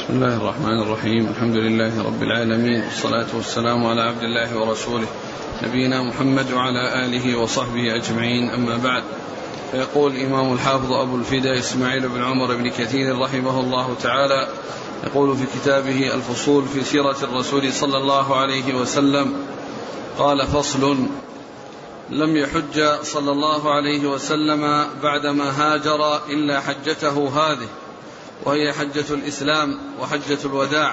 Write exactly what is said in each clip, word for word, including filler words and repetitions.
بسم الله الرحمن الرحيم. الحمد لله رب العالمين، والصلاة والسلام على عبد الله ورسوله نبينا محمد وعلى آله وصحبه أجمعين، أما بعد. فيقول الإمام الحافظ أبو الفداء إسماعيل بن عمر بن كثير رحمه الله تعالى، يقول في كتابه الفصول في سيرة الرسول صلى الله عليه وسلم، قال: فصل: لم يحج صلى الله عليه وسلم بعدما هاجر إلا حجته هذه، وهي حجة الإسلام وحجة الوداع،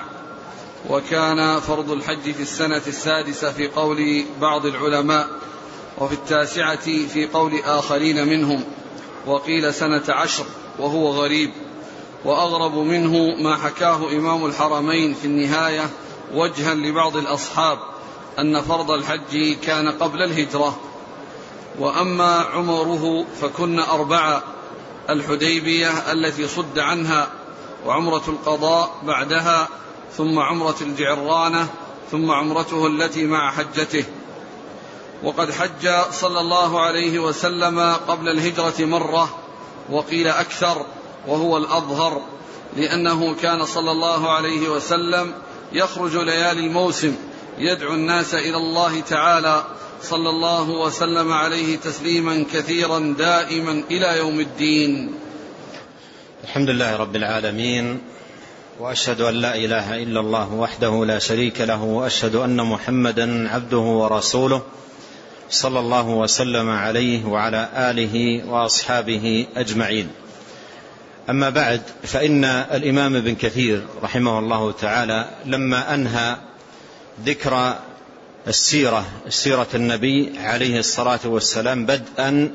وكان فرض الحج في السنة السادسة في قول بعض العلماء، وفي التاسعة في قول آخرين منهم، وقيل سنة عشر وهو غريب. وأغرب منه ما حكاه إمام الحرمين في النهاية وجها لبعض الأصحاب أن فرض الحج كان قبل الهجرة. وأما عمره فكن أربعة: الحديبية التي صد عنها، وعمرة القضاء بعدها، ثم عمرة الجعرانة، ثم عمرته التي مع حجته. وقد حج صلى الله عليه وسلم قبل الهجرة مرة، وقيل أكثر، وهو الأظهر، لأنه كان صلى الله عليه وسلم يخرج ليالي الموسم يدعو الناس إلى الله تعالى، صلى الله وسلم عليه تسليما كثيرا دائما إلى يوم الدين. الحمد لله رب العالمين، وأشهد أن لا إله إلا الله وحده لا شريك له، وأشهد أن محمدا عبده ورسوله، صلى الله وسلم عليه وعلى آله وأصحابه أجمعين. أما بعد، فإن الإمام ابن كثير رحمه الله تعالى لما أنهى ذكر السيرة السيرة النبي عليه الصلاة والسلام بدءا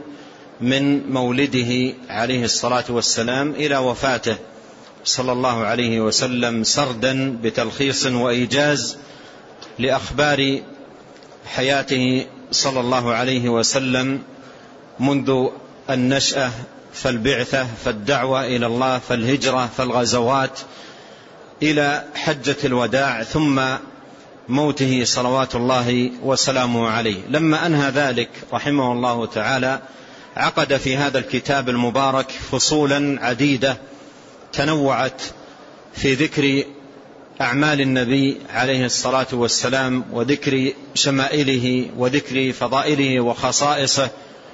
من مولده عليه الصلاة والسلام إلى وفاته صلى الله عليه وسلم، سردا بتلخيص وإيجاز لأخبار حياته صلى الله عليه وسلم منذ النشأة فالبعثة فالدعوة إلى الله فالهجرة فالغزوات إلى حجة الوداع ثم موته صلوات الله وسلامه عليه. لما أنهى ذلك رحمه الله تعالى عقد في هذا الكتاب المبارك فصولا عديدة تنوعت في ذكر أعمال النبي عليه الصلاة والسلام، وذكر شمائله، وذكر فضائله وخصائصه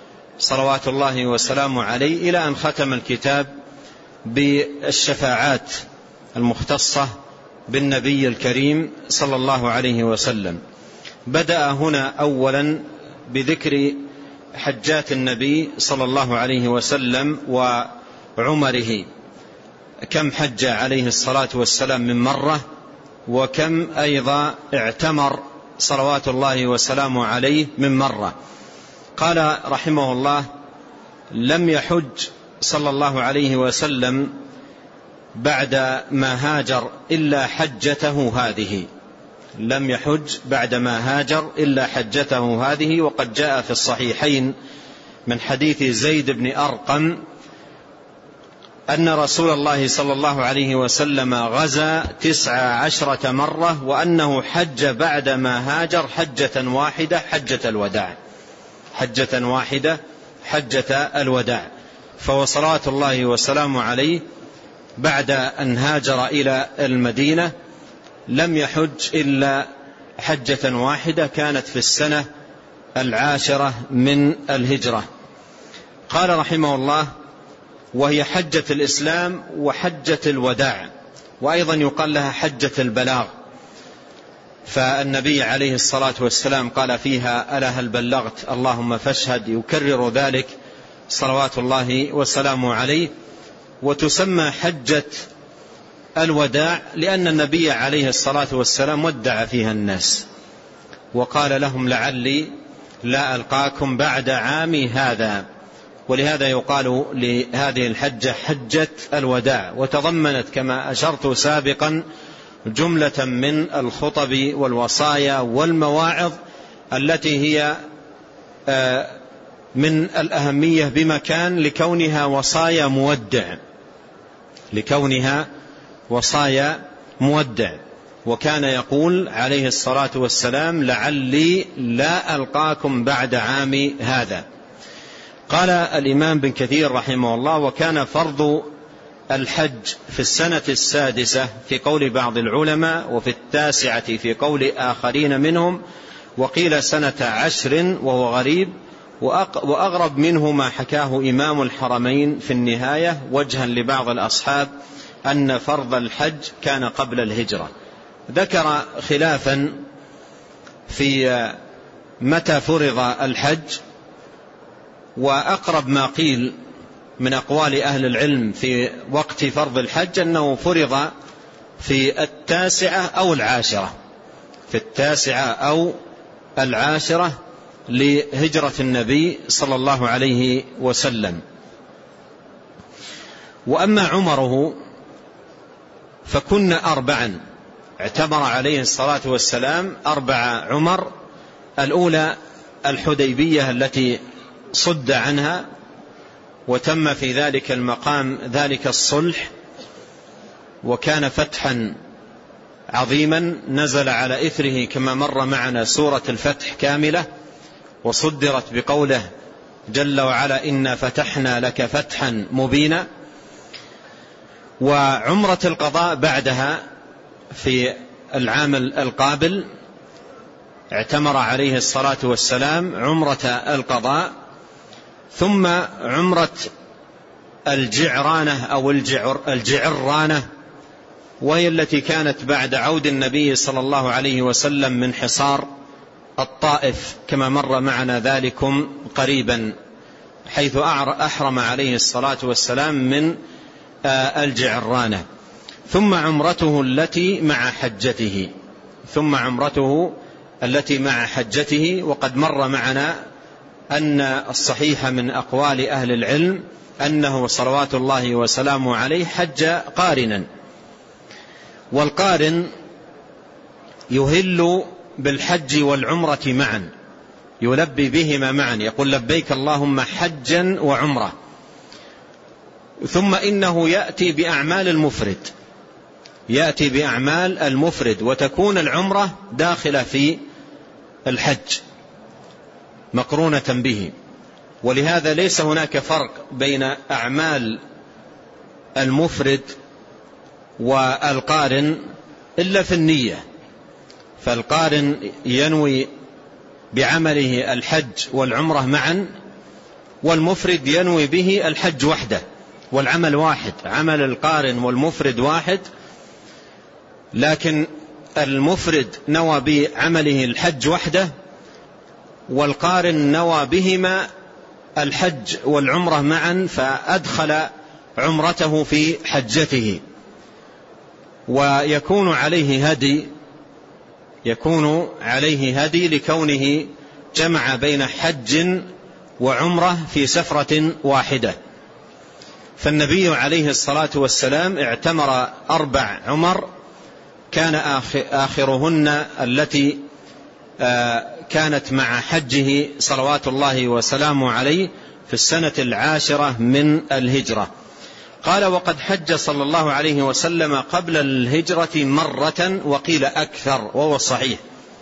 صلوات الله وسلامه عليه، إلى أن ختم الكتاب بالشفاعات المختصة بالنبي الكريم صلى الله عليه وسلم. بدأ هنا أولا بذكر حجات النبي صلى الله عليه وسلم وعمره، كم حج عليه الصلاة والسلام من مرة، وكم أيضا اعتمر صلوات الله وسلامه عليه من مرة. قال رحمه الله: لم يحج صلى الله عليه وسلم بعد ما هاجر إلا حجته هذه، لم يحج بعد ما هاجر إلا حجته هذه. وقد جاء في الصحيحين من حديث زيد بن أرقم أن رسول الله صلى الله عليه وسلم غزا تسع عشرة مرة، وأنه حج بعد ما هاجر حجة واحدة حجة الوداع، حجة واحدة حجة الوداع. فوصلات الله وسلامه عليه بعد أن هاجر إلى المدينة لم يحج إلا حجة واحدة، كانت في السنة العاشرة من الهجرة. قال رحمه الله: وهي حجة الإسلام وحجة الوداع، وأيضا يقال لها حجة البلاغ، فالنبي عليه الصلاة والسلام قال فيها: ألا هل بلغت؟ اللهم فاشهد، يكرر ذلك صلوات الله وسلامه عليه. وتسمى حجة الوداع لأن النبي عليه الصلاة والسلام ودع فيها الناس، وقال لهم: لعلي لا ألقاكم بعد عامي هذا. ولهذا يقال لهذه الحجة حجة الوداع، وتضمنت كما أشرت سابقا جملة من الخطب والوصايا والمواعظ التي هي من الأهمية بمكان لكونها وصايا مودع، لكونها وصايا مودع. وكان يقول عليه الصلاة والسلام: لعلي لا ألقاكم بعد عامي هذا. قال الإمام بن كثير رحمه الله: وكان فرض الحج في السنة السادسة في قول بعض العلماء، وفي التاسعة في قول آخرين منهم، وقيل سنة عشر وهو غريب، وأغرب منه ما حكاه إمام الحرمين في النهاية وجها لبعض الأصحاب أن فرض الحج كان قبل الهجرة. ذكر خلافا في متى فرض الحج، وأقرب ما قيل من أقوال أهل العلم في وقت فرض الحج أنه فرض في التاسعة أو العاشرة في التاسعة أو العاشرة لهجرة النبي صلى الله عليه وسلم. وأما عمره فكن أربعا، اعتبر عليه الصلاة والسلام أربع عمر. الأولى الحديبية التي صد عنها وتم في ذلك المقام ذلك الصلح، وكان فتحا عظيما نزل على إثره كما مر معنا سورة الفتح كاملة، وصدرت بقوله جل وعلا إنا فتحنا لك فتحا مبينا. وعمرة القضاء بعدها في العام القابل اعتمر عليه الصلاة والسلام عمرة القضاء، ثم عمرة الجعرانة أو الجعر الجعرانة، وهي التي كانت بعد عود النبي صلى الله عليه وسلم من حصار الطائف كما مر معنا ذلكم قريبا، حيث أحرم عليه الصلاة والسلام من الجعرانة. ثم عمرته التي مع حجته ثم عمرته التي مع حجته وقد مر معنا أن الصحيح من أقوال أهل العلم أنه صلوات الله وسلامه عليه حج قارنا. والقارن يهل بالحج والعمرة معا، يلبي بهما معا، يقول لبيك اللهم حجا وعمرة. ثم إنه يأتي بأعمال المفرد يأتي بأعمال المفرد وتكون العمرة داخلة في الحج مقرونة به. ولهذا ليس هناك فرق بين أعمال المفرد والقارن إلا في النية، فالقارن ينوي بعمله الحج والعمرة معا، والمفرد ينوي به الحج وحده، والعمل واحد، عمل القارن والمفرد واحد، لكن المفرد نوى بعمله الحج وحده، والقارن نوى بهما الحج والعمرة معا، فأدخل عمرته في حجته. ويكون عليه هدي يكون عليه هدي لكونه جمع بين حج وعمرة في سفرة واحدة. فالنبي عليه الصلاة والسلام اعتمر أربع عمر، كان آخرهن التي كانت مع حجه صلوات الله وسلامه عليه في السنة العاشرة من الهجرة. قال وقد حج صلى الله عليه وسلم قبل الهجرة مرة، وقيل أكثر، وهو صحيح،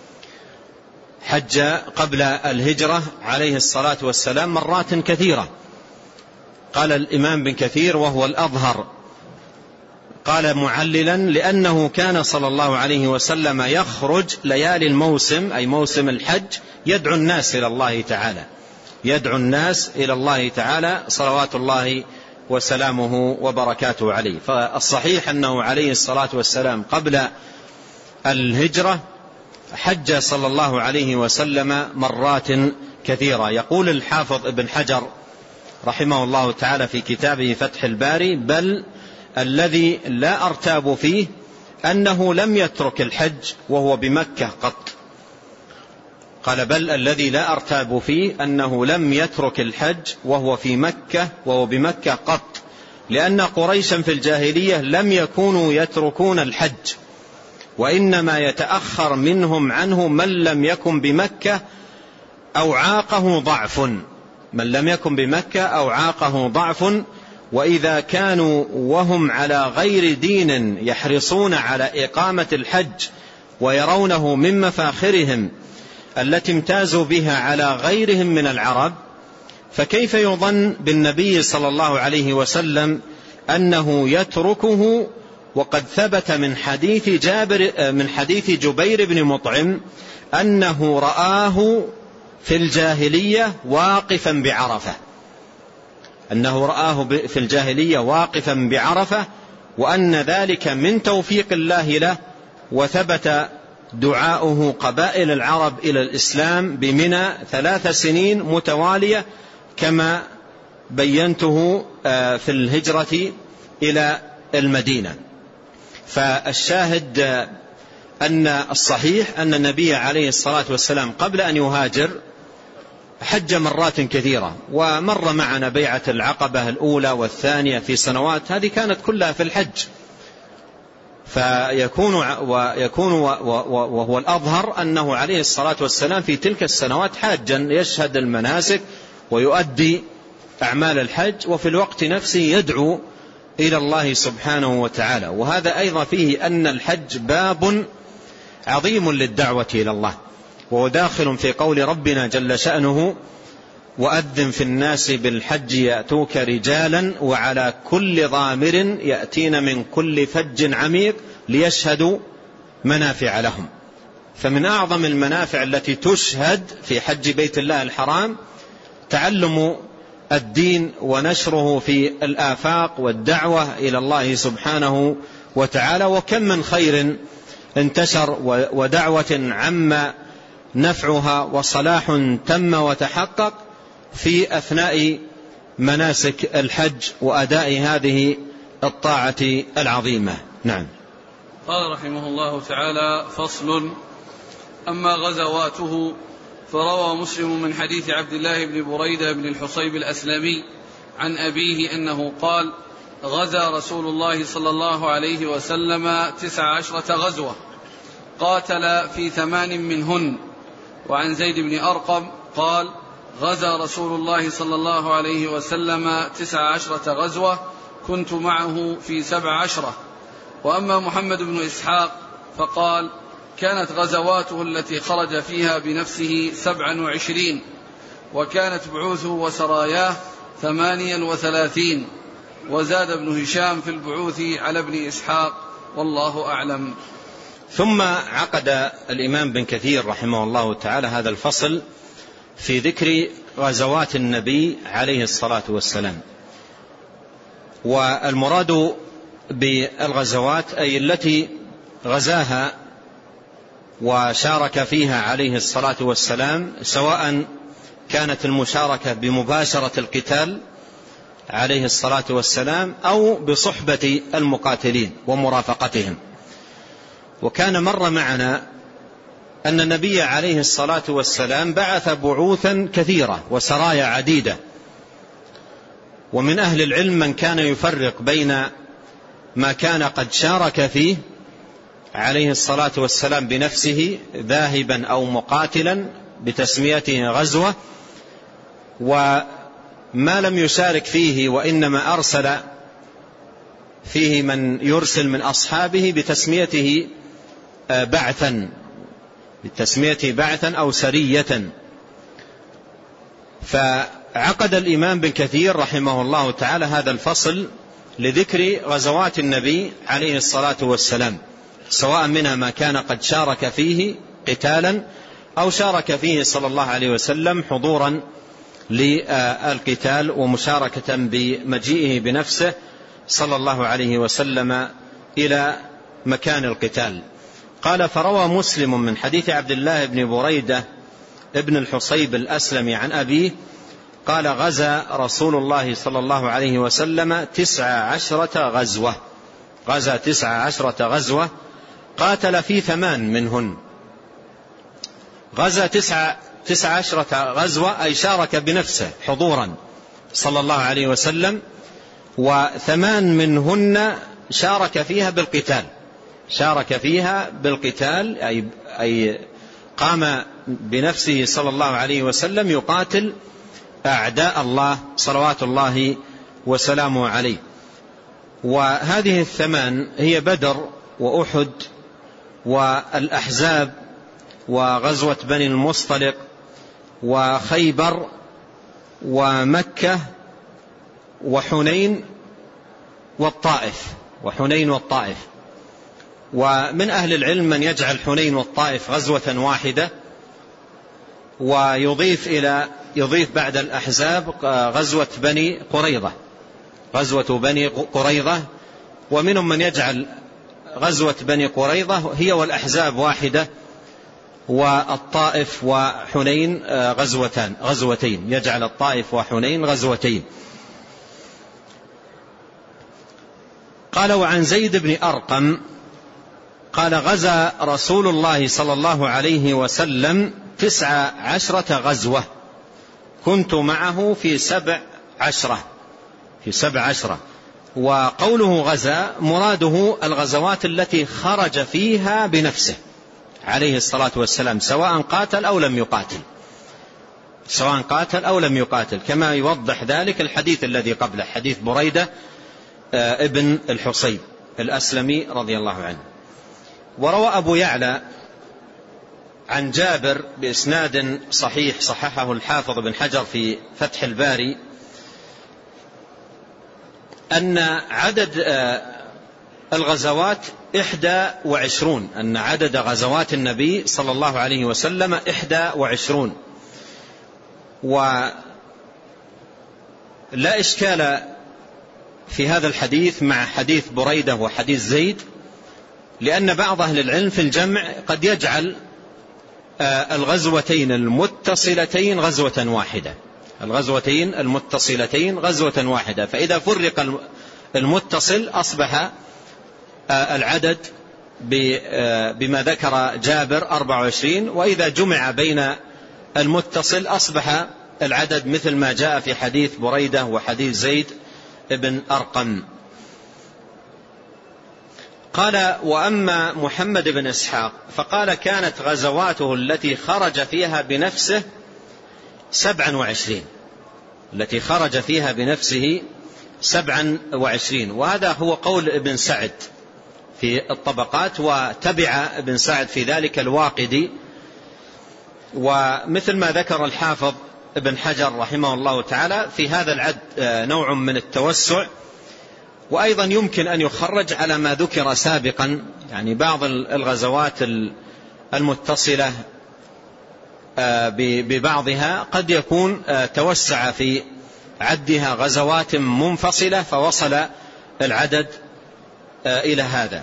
حج قبل الهجرة عليه الصلاة والسلام مرات كثيرة. قال الإمام بن كثير وهو الأظهر، قال معللا لأنه كان صلى الله عليه وسلم يخرج ليالي الموسم أي موسم الحج يدعو الناس إلى الله تعالى يدعو الناس إلى الله تعالى صلوات الله وسلامه وبركاته عليه. فالصحيح أنه عليه الصلاة والسلام قبل الهجرة حج صلى الله عليه وسلم مرات كثيرة. يقول الحافظ ابن حجر رحمه الله تعالى في كتابه فتح الباري بل الذي لا أرتاب فيه أنه لم يترك الحج وهو بمكة قط. قال بل الذي لا أرتاب فيه أنه لم يترك الحج وهو في مكة وهو بمكة قط، لأن قريشا في الجاهلية لم يكونوا يتركون الحج، وإنما يتأخر منهم عنه من لم يكن بمكة أو عاقه ضعف من لم يكن بمكة أو عاقه ضعف وإذا كانوا وهم على غير دين يحرصون على إقامة الحج ويرونه من مفاخرهم التي امتازوا بها على غيرهم من العرب، فكيف يظن بالنبي صلى الله عليه وسلم أنه يتركه، وقد ثبت من حديث جابر من حديث جبير بن مطعم أنه رآه في الجاهلية واقفا بعرفة، أنه رآه في الجاهلية واقفا بعرفة، وأن ذلك من توفيق الله له، وثبت دعاؤه قبائل العرب إلى الإسلام بمنى ثلاث سنين متوالية كما بينته في الهجرة إلى المدينة. فالشاهد أن الصحيح أن النبي عليه الصلاة والسلام قبل أن يهاجر حج مرات كثيرة، ومر معنا بيعة العقبة الأولى والثانية في سنوات، هذه كانت كلها في الحج. فيكون ويكون وهو الأظهر أنه عليه الصلاة والسلام في تلك السنوات حاجا يشهد المناسك ويؤدي أعمال الحج، وفي الوقت نفسه يدعو إلى الله سبحانه وتعالى. وهذا أيضا فيه أن الحج باب عظيم للدعوة إلى الله، وهو داخل في قول ربنا جل شأنه: وأذن في الناس بالحج يأتوك رجالا وعلى كل ضامر يأتين من كل فج عميق ليشهدوا منافع لهم. فمن أعظم المنافع التي تشهد في حج بيت الله الحرام تعلم الدين ونشره في الآفاق والدعوة إلى الله سبحانه وتعالى. وكم من خير انتشر ودعوة عم نفعها وصلاح تم وتحقق في أثناء مناسك الحج وأداء هذه الطاعة العظيمة. نعم. قال رحمه الله تعالى: فصل. أما غزواته فروى مسلم من حديث عبد الله بن بريدة بن الحصيب الأسلمي عن أبيه أنه قال: غزا رسول الله صلى الله عليه وسلم تسع عشرة غزوة، قاتل في ثمان منهن. وعن زيد بن أرقم قال: غزا رسول الله صلى الله عليه وسلم تسع عشرة غزوة، كنت معه في سبع عشرة. وأما محمد بن إسحاق فقال: كانت غزواته التي خرج فيها بنفسه سبعا وعشرين، وكانت بعوثه وسراياه ثمانيا وثلاثين. وزاد ابن هشام في البعوث على ابن إسحاق، والله أعلم. ثم عقد الإمام بن كثير رحمه الله تعالى هذا الفصل في ذكر غزوات النبي عليه الصلاة والسلام. والمراد بالغزوات أي التي غزاها وشارك فيها عليه الصلاة والسلام، سواء كانت المشاركة بمباشرة القتال عليه الصلاة والسلام أو بصحبة المقاتلين ومرافقتهم. وكان مر معنا أن النبي عليه الصلاة والسلام بعث بعوثا كثيرة وسرايا عديدة، ومن أهل العلم من كان يفرق بين ما كان قد شارك فيه عليه الصلاة والسلام بنفسه ذاهبا أو مقاتلا بتسميته غزوة، وما لم يشارك فيه وإنما أرسل فيه من يرسل من أصحابه بتسميته بعثا بتسميته بعثا أو سرية. فعقد الإمام بن كثير رحمه الله تعالى هذا الفصل لذكر غزوات النبي عليه الصلاة والسلام، سواء منها ما كان قد شارك فيه قتالا أو شارك فيه صلى الله عليه وسلم حضورا للقتال ومشاركة بمجيئه بنفسه صلى الله عليه وسلم إلى مكان القتال. قال: فروى مسلم من حديث عبد الله بن بريدة ابن الحصيب الأسلمي عن أبيه قال: غزا رسول الله صلى الله عليه وسلم تسع عشرة غزوة، غزا تسع عشرة غزوة، قاتل في ثمان منهن. غزا تسع, تسع عشرة غزوة أي شارك بنفسه حضورا صلى الله عليه وسلم، وثمان منهن شارك فيها بالقتال، شارك فيها بالقتال أي, أي قام بنفسه صلى الله عليه وسلم يقاتل أعداء الله صلوات الله وسلامه عليه. وهذه الثمان هي بدر وأحد والأحزاب وغزوة بني المصطلق وخيبر ومكة وحنين والطائف، وحنين والطائف. ومن أهل العلم من يجعل حنين والطائف غزوة واحدة، ويضيف إلى يضيف بعد الأحزاب غزوة بني قريظة، غزوة بني قريظة. ومنهم من يجعل غزوة بني قريظة هي والأحزاب واحدة، والطائف وحنين غزوتان غزوتين، يجعل الطائف وحنين غزوتين. قال: وعن زيد بن أرقم قال: غزا رسول الله صلى الله عليه وسلم تسع عشرة غزوة، كنت معه في سبع عشرة في سبع عشرة. وقوله غزا مراده الغزوات التي خرج فيها بنفسه عليه الصلاة والسلام، سواء قاتل أو لم يقاتل سواء قاتل أو لم يقاتل كما يوضح ذلك الحديث الذي قبله، حديث بريدة ابن الحصيب الأسلمي رضي الله عنه. وروى أبو يعلى عن جابر بإسناد صحيح صححه الحافظ بن حجر في فتح الباري أن عدد الغزوات إحدى وعشرون أن عدد غزوات النبي صلى الله عليه وسلم إحدى وعشرون. ولا إشكال في هذا الحديث مع حديث بريدة وحديث زيد، لأن بعض أهل العلم في الجمع قد يجعل الغزوتين المتصلتين غزوة واحدة الغزوتين المتصلتين غزوة واحدة فإذا فرق المتصل أصبح العدد بما ذكر جابر أربعة وعشرين، وإذا جمع بين المتصل أصبح العدد مثل ما جاء في حديث بريدة وحديث زيد ابن أرقم. قال: وأما محمد بن إسحاق فقال: كانت غزواته التي خرج فيها بنفسه سبعا وعشرين التي خرج فيها بنفسه سبعا وعشرين. وهذا هو قول ابن سعد في الطبقات، وتبع ابن سعد في ذلك الواقدي. ومثل ما ذكر الحافظ ابن حجر رحمه الله تعالى في هذا العد نوع من التوسع. وأيضا يمكن أن يخرج على ما ذكر سابقا، يعني بعض الغزوات المتصلة ببعضها قد يكون توسع في عدها غزوات منفصلة فوصل العدد إلى هذا.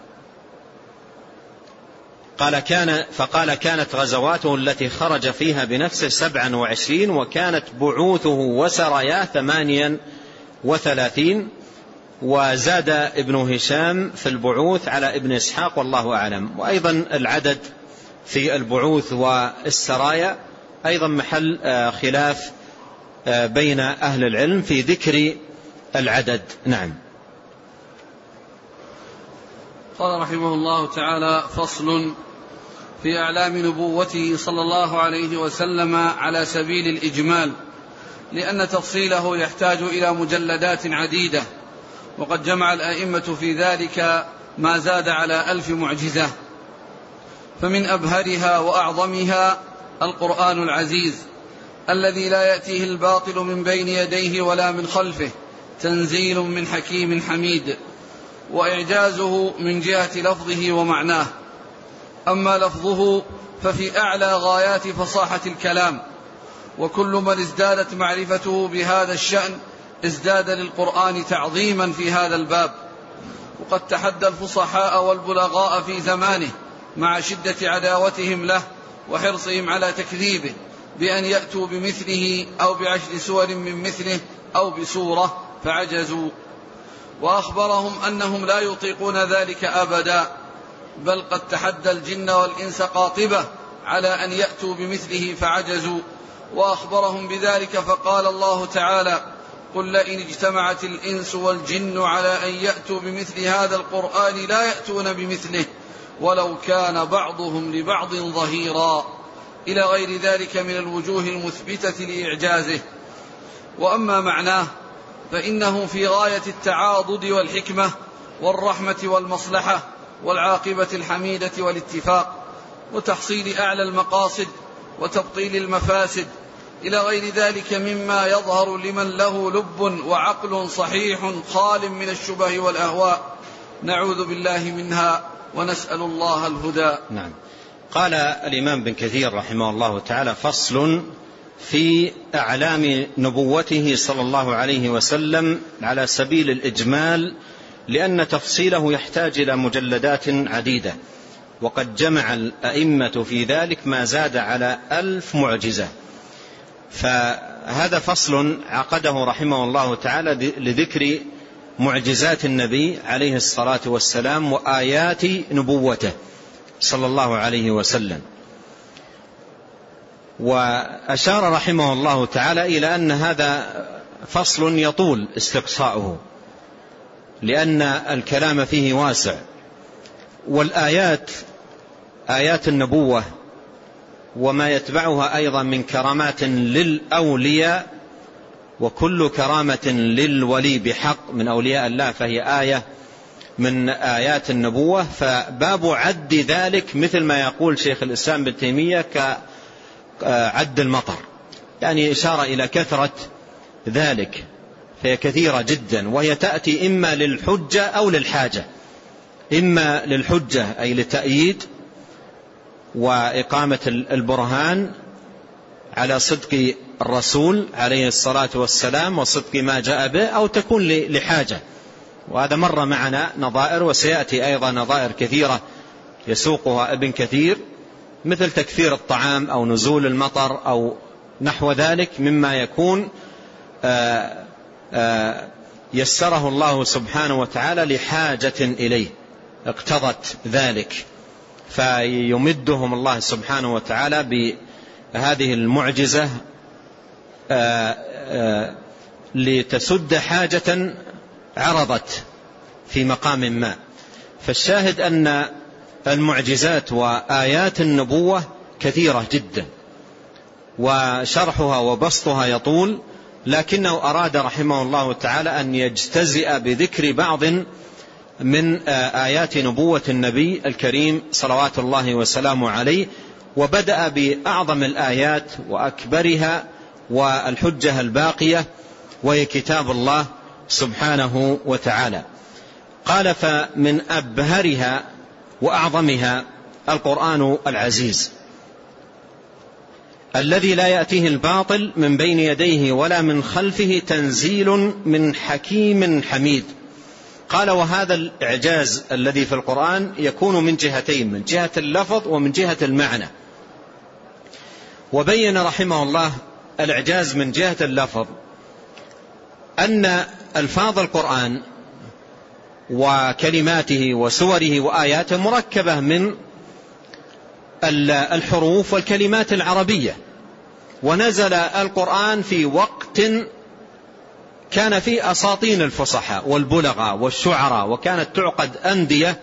قال كان فقال: كانت غزواته التي خرج فيها بنفسه سبعا وعشرين، وكانت بعوثه وسراياه ثمانيا وثلاثين. وزاد ابن هشام في البعوث على ابن إسحاق والله أعلم. وأيضا العدد في البعوث والسرايا أيضا محل خلاف بين أهل العلم في ذكر العدد. نعم. قال رحمه الله تعالى: فصل في أعلام نبوته صلى الله عليه وسلم على سبيل الإجمال، لأن تفصيله يحتاج إلى مجلدات عديدة، وقد جمع الأئمة في ذلك ما زاد على ألف معجزة. فمن أبهرها وأعظمها القرآن العزيز الذي لا يأتيه الباطل من بين يديه ولا من خلفه، تنزيل من حكيم حميد. وإعجازه من جهة لفظه ومعناه. أما لفظه ففي أعلى غايات فصاحة الكلام، وكل من ازدادت معرفته بهذا الشأن ازداد للقرآن تعظيما في هذا الباب. وقد تحدى الفصحاء والبلغاء في زمانه مع شدة عداوتهم له وحرصهم على تكذيبه بأن يأتوا بمثله أو بعشر سور من مثله أو بسورة، فعجزوا. وأخبرهم أنهم لا يطيقون ذلك أبدا، بل قد تحدى الجن والإنس قاطبة على أن يأتوا بمثله فعجزوا. وأخبرهم بذلك فقال الله تعالى: قل لئن اجتمعت الإنس والجن على أن يأتوا بمثل هذا القرآن لا يأتون بمثله ولو كان بعضهم لبعض ظهيرا، إلى غير ذلك من الوجوه المثبتة لإعجازه. وأما معناه فإنه في غاية التعاضد والحكمة والرحمة والمصلحة والعاقبة الحميدة والاتفاق، وتحصيل أعلى المقاصد وتبطيل المفاسد، إلى غير ذلك مما يظهر لمن له لب وعقل صحيح خال من الشبه والأهواء، نعوذ بالله منها ونسأل الله الهدى. نعم. قال الإمام بن كثير رحمه الله تعالى: فصل في أعلام نبوته صلى الله عليه وسلم على سبيل الإجمال، لأن تفصيله يحتاج إلى مجلدات عديدة، وقد جمع الأئمة في ذلك ما زاد على ألف معجزة. فهذا فصل عقده رحمه الله تعالى لذكر معجزات النبي عليه الصلاة والسلام وآيات نبوته صلى الله عليه وسلم. وأشار رحمه الله تعالى إلى أن هذا فصل يطول استقصاؤه، لأن الكلام فيه واسع، والآيات آيات النبوة وما يتبعها أيضا من كرامات للأولياء، وكل كرامة للولي بحق من أولياء الله فهي آية من آيات النبوة. فباب عد ذلك مثل ما يقول شيخ الإسلام ابن تيمية كعد المطر، يعني إشارة إلى كثرة ذلك، فهي كثيرة جدا، وهي تأتي إما للحجة أو للحاجة. إما للحجة أي لتأييد وإقامة البرهان على صدق الرسول عليه الصلاة والسلام وصدق ما جاء به، أو تكون لحاجة، وهذا مر معنا نظائر، وسيأتي أيضا نظائر كثيرة يسوقها ابن كثير، مثل تكثير الطعام أو نزول المطر أو نحو ذلك مما يكون آآ آآ يسره الله سبحانه وتعالى لحاجة إليه اقتضت ذلك، فيمدهم الله سبحانه وتعالى بهذه المعجزة آآ آآ لتسد حاجة عرضت في مقام ما. فالشاهد أن المعجزات وآيات النبوة كثيرة جدا، وشرحها وبسطها يطول، لكنه أراد رحمه الله تعالى أن يجتزئ بذكر بعض من آيات نبوة النبي الكريم صلوات الله وسلامه عليه، وبدأ بأعظم الآيات وأكبرها والحجة الباقية، وهي كتاب الله سبحانه وتعالى. قال: فمن أبهرها وأعظمها القرآن العزيز الذي لا يأتيه الباطل من بين يديه ولا من خلفه، تنزيل من حكيم حميد. قال: وهذا الإعجاز الذي في القرآن يكون من جهتين، من جهة اللفظ ومن جهة المعنى. وبين رحمه الله الإعجاز من جهة اللفظ أن ألفاظ القرآن وكلماته وسوره وآياته مركبة من الحروف والكلمات العربية، ونزل القرآن في وقت كان فيه أساطين الفصحاء والبلغاء والشعراء، وكانت تعقد أندية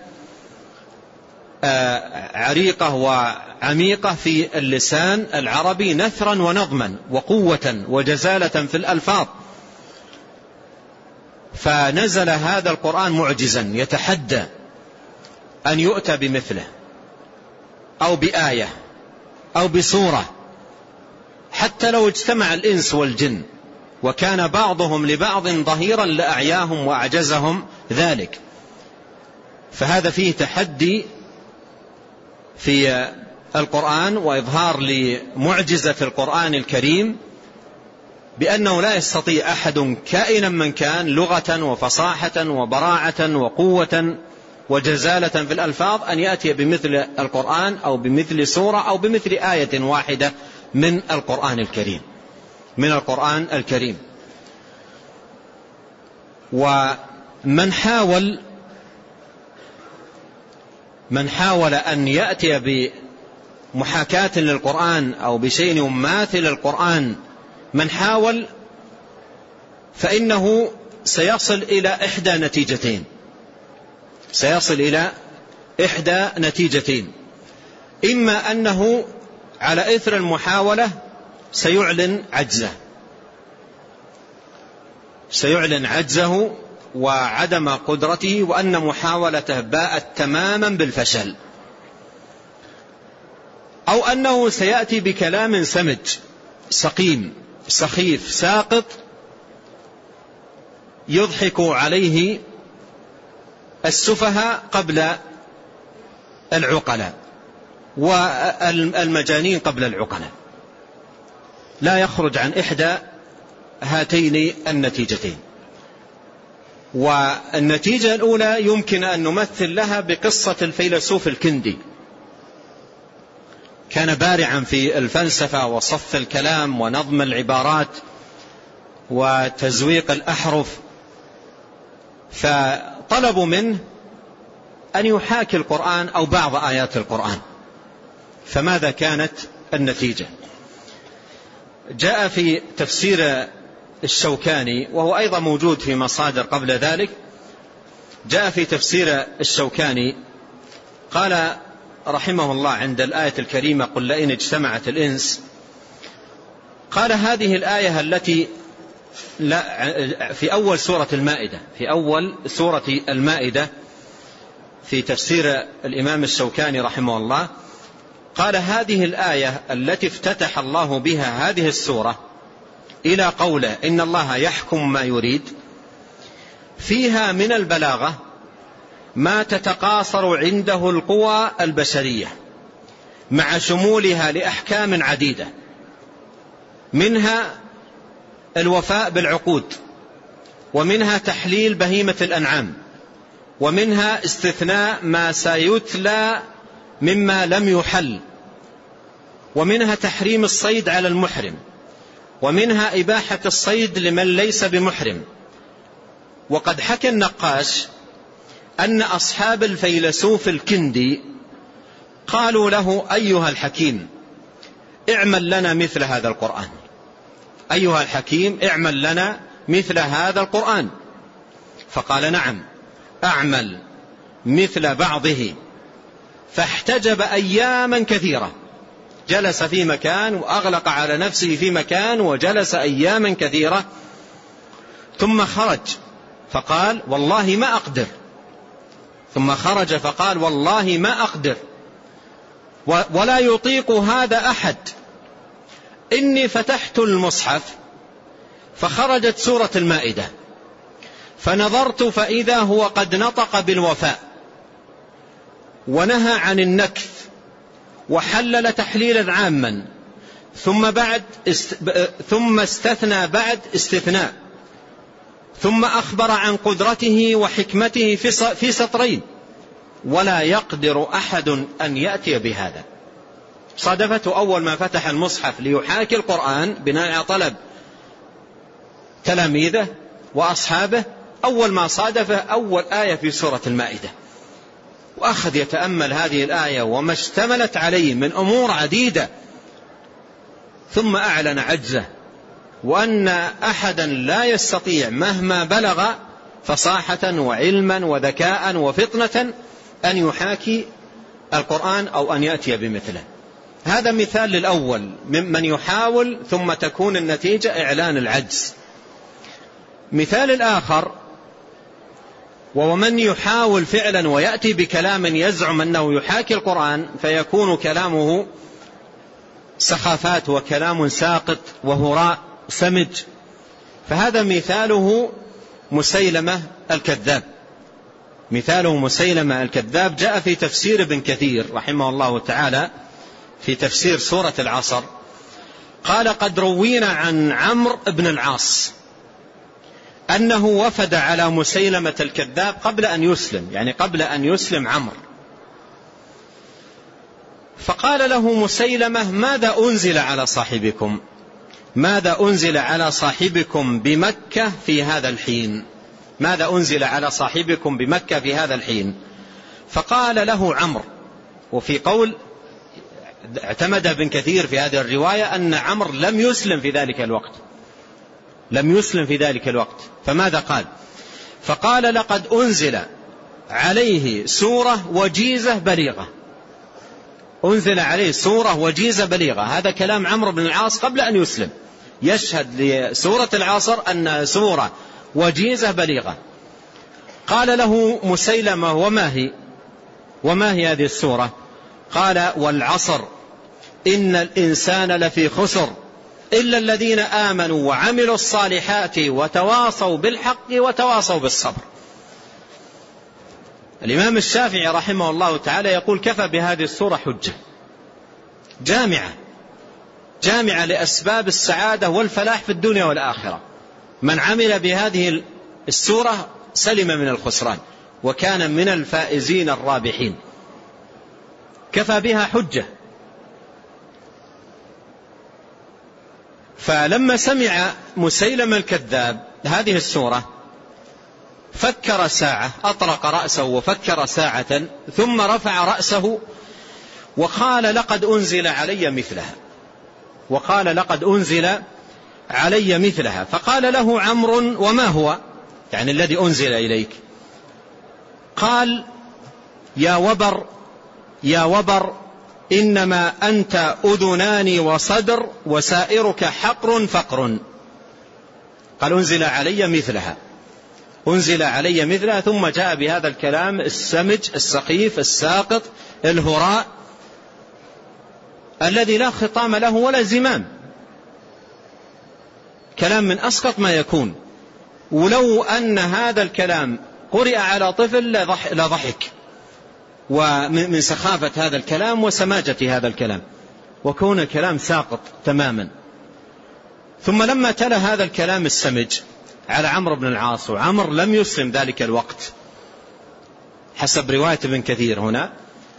عريقة وعميقة في اللسان العربي نثرا ونظما وقوة وجزالة في الألفاظ. فنزل هذا القرآن معجزا يتحدى أن يؤتى بمثله أو بآية أو بصورة، حتى لو اجتمع الإنس والجن وكان بعضهم لبعض ظهيرا لأعياهم وأعجزهم ذلك. فهذا فيه تحدي في القرآن وإظهار لمعجزة القرآن الكريم، بأنه لا يستطيع أحد كائنا من كان لغة وفصاحة وبراعة وقوة وجزالة في الألفاظ أن يأتي بمثل القرآن أو بمثل سورة أو بمثل آية واحدة من القرآن الكريم من القرآن الكريم. ومن حاول من حاول أن يأتي بمحاكاة للقرآن أو بشيء يماثل القرآن، من حاول فإنه سيصل إلى إحدى نتيجتين سيصل إلى إحدى نتيجتين إما أنه على إثر المحاولة سيعلن عجزه سيعلن عجزه وعدم قدرته، وأن محاولته باءت تماما بالفشل، أو أنه سيأتي بكلام سمج سقيم سخيف ساقط يضحك عليه السفهاء قبل العقلاء والمجانين قبل العقلاء، لا يخرج عن إحدى هاتين النتيجتين. والنتيجة الأولى يمكن أن نمثل لها بقصة الفيلسوف الكندي، كان بارعا في الفلسفة وصف الكلام ونظم العبارات وتزويق الأحرف، فطلبوا منه أن يحاكي القرآن أو بعض آيات القرآن. فماذا كانت النتيجة؟ جاء في تفسير الشوكاني، وهو أيضا موجود في مصادر قبل ذلك، جاء في تفسير الشوكاني قال رحمه الله عند الآية الكريمة قل لئن اجتمعت الإنس، قال هذه الآية التي لا في أول سورة المائدة، في أول سورة المائدة في تفسير الإمام الشوكاني رحمه الله، قال هذه الآية التي افتتح الله بها هذه السورة إلى قوله إن الله يحكم ما يريد، فيها من البلاغة ما تتقاصر عنده القوى البشرية مع شمولها لأحكام عديدة، منها الوفاء بالعقود، ومنها تحليل بهيمة الأنعام، ومنها استثناء ما سيتلى مما لم يحل، ومنها تحريم الصيد على المحرم، ومنها إباحة الصيد لمن ليس بمحرم. وقد حكى النقاش أن أصحاب الفيلسوف الكندي قالوا له أيها الحكيم اعمل لنا مثل هذا القرآن، أيها الحكيم اعمل لنا مثل هذا القرآن. فقال نعم أعمل مثل بعضه، فاحتجب أياما كثيرة، جلس في مكان وأغلق على نفسه في مكان وجلس أياما كثيرة، ثم خرج فقال والله ما أقدر، ثم خرج فقال والله ما أقدر ولا يطيق هذا أحد، إني فتحت المصحف فخرجت سورة المائدة فنظرت فإذا هو قد نطق بالوفاء ونهى عن النكث وحلل تحليلا عاما، ثم بعد است... ثم استثنى بعد استثناء، ثم أخبر عن قدرته وحكمته في, س... في سطرين، ولا يقدر أحد أن يأتي بهذا. صادفته أول ما فتح المصحف ليحاكي القرآن بناء على طلب تلاميذه وأصحابه، أول ما صادفه أول آية في سورة المائدة، وأخذ يتأمل هذه الآية وما اشتملت عليه من أمور عديدة، ثم أعلن عجزه، وأن أحدا لا يستطيع مهما بلغ فصاحة وعلما وذكاء وفطنة أن يحاكي القرآن أو أن يأتي بمثله. هذا مثال للأول ممن يحاول ثم تكون النتيجة إعلان العجز. مثال الآخر وهو من يحاول فعلا ويأتي بكلام يزعم أنه يحاكي القرآن فيكون كلامه سخافات وكلام ساقط وهراء سمج، فهذا مثاله مسيلمة الكذاب. مثاله مسيلمة الكذاب جاء في تفسير ابن كثير رحمه الله تعالى في تفسير سورة العصر، قال قد روينا عن عمرو بن العاص أنه وفد على مسيلمة الكذاب قبل أن يسلم، يعني قبل أن يسلم عمرو، فقال له مسيلمة ماذا أنزل على صاحبكم ماذا أنزل على صاحبكم بمكة في هذا الحين ماذا أنزل على صاحبكم بمكة في هذا الحين فقال له عمرو، وفي قول اعتمد ابن كثير في هذه الرواية أن عمرو لم يسلم في ذلك الوقت لم يسلم في ذلك الوقت فماذا قال؟ فقال لقد أنزل عليه سورة وجيزة بليغة أنزل عليه سورة وجيزة بليغة. هذا كلام عمرو بن العاص قبل أن يسلم، يشهد لسورة العصر أن سورة وجيزة بليغة. قال له مسيلمة وما هي وما هي هذه السورة؟ قال والعصر إن الإنسان لفي خسر إلا الذين آمنوا وعملوا الصالحات وتواصوا بالحق وتواصوا بالصبر. الإمام الشافعي رحمه الله تعالى يقول كفى بهذه السورة حجة جامعة جامعة لأسباب السعادة والفلاح في الدنيا والآخرة. من عمل بهذه السورة سلم من الخسران وكان من الفائزين الرابحين. كفى بها حجة. فلما سمع مسيلمة الكذاب هذه السورة فكر ساعة، أطرق رأسه وفكر ساعة، ثم رفع رأسه وقال لقد أنزل علي مثلها وقال لقد أنزل علي مثلها فقال له عمرو وما هو يعني الذي أنزل إليك؟ قال يا وبر يا وبر إنما أنت أذنان وصدر وسائرك حقر فقر. قال أنزل علي مثلها أنزل علي مثلها ثم جاء بهذا الكلام السمج السخيف الساقط الهراء الذي لا خطام له ولا زمام، كلام من أسقط ما يكون. ولو أن هذا الكلام قرئ على طفل لضحك ومن سخافة هذا الكلام وسماجة هذا الكلام وكون الكلام ساقط تماما. ثم لما تلا هذا الكلام السمج على عمرو بن العاص، وعمر لم يسلم ذلك الوقت حسب رواية ابن كثير هنا،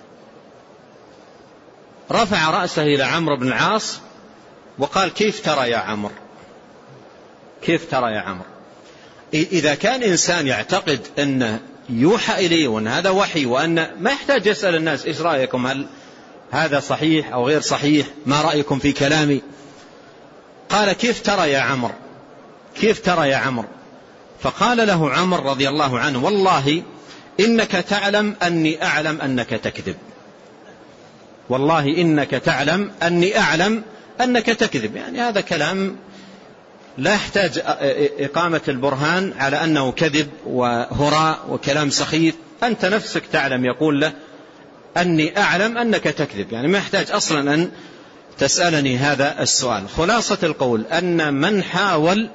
رفع رأسه إلى عمرو بن العاص وقال كيف ترى يا عمرو كيف ترى يا عمرو؟ إذا كان إنسان يعتقد أنه يوحى إليه وأن هذا وحي وأن ما يحتاج يسأل الناس إيش رأيكم، هل هذا صحيح أو غير صحيح، ما رأيكم في كلامي؟ قال كيف ترى يا عمرو كيف ترى يا عمرو؟ فقال له عمرو رضي الله عنه والله إنك تعلم أني أعلم أنك تكذب والله إنك تعلم أني أعلم أنك تكذب. يعني هذا كلام لا يحتاج إقامة البرهان على أنه كذب وهراء وكلام سخيف، أنت نفسك تعلم. يقول له أني أعلم أنك تكذب، يعني ما يحتاج أصلا أن تسألني هذا السؤال. خلاصة القول أن من حاول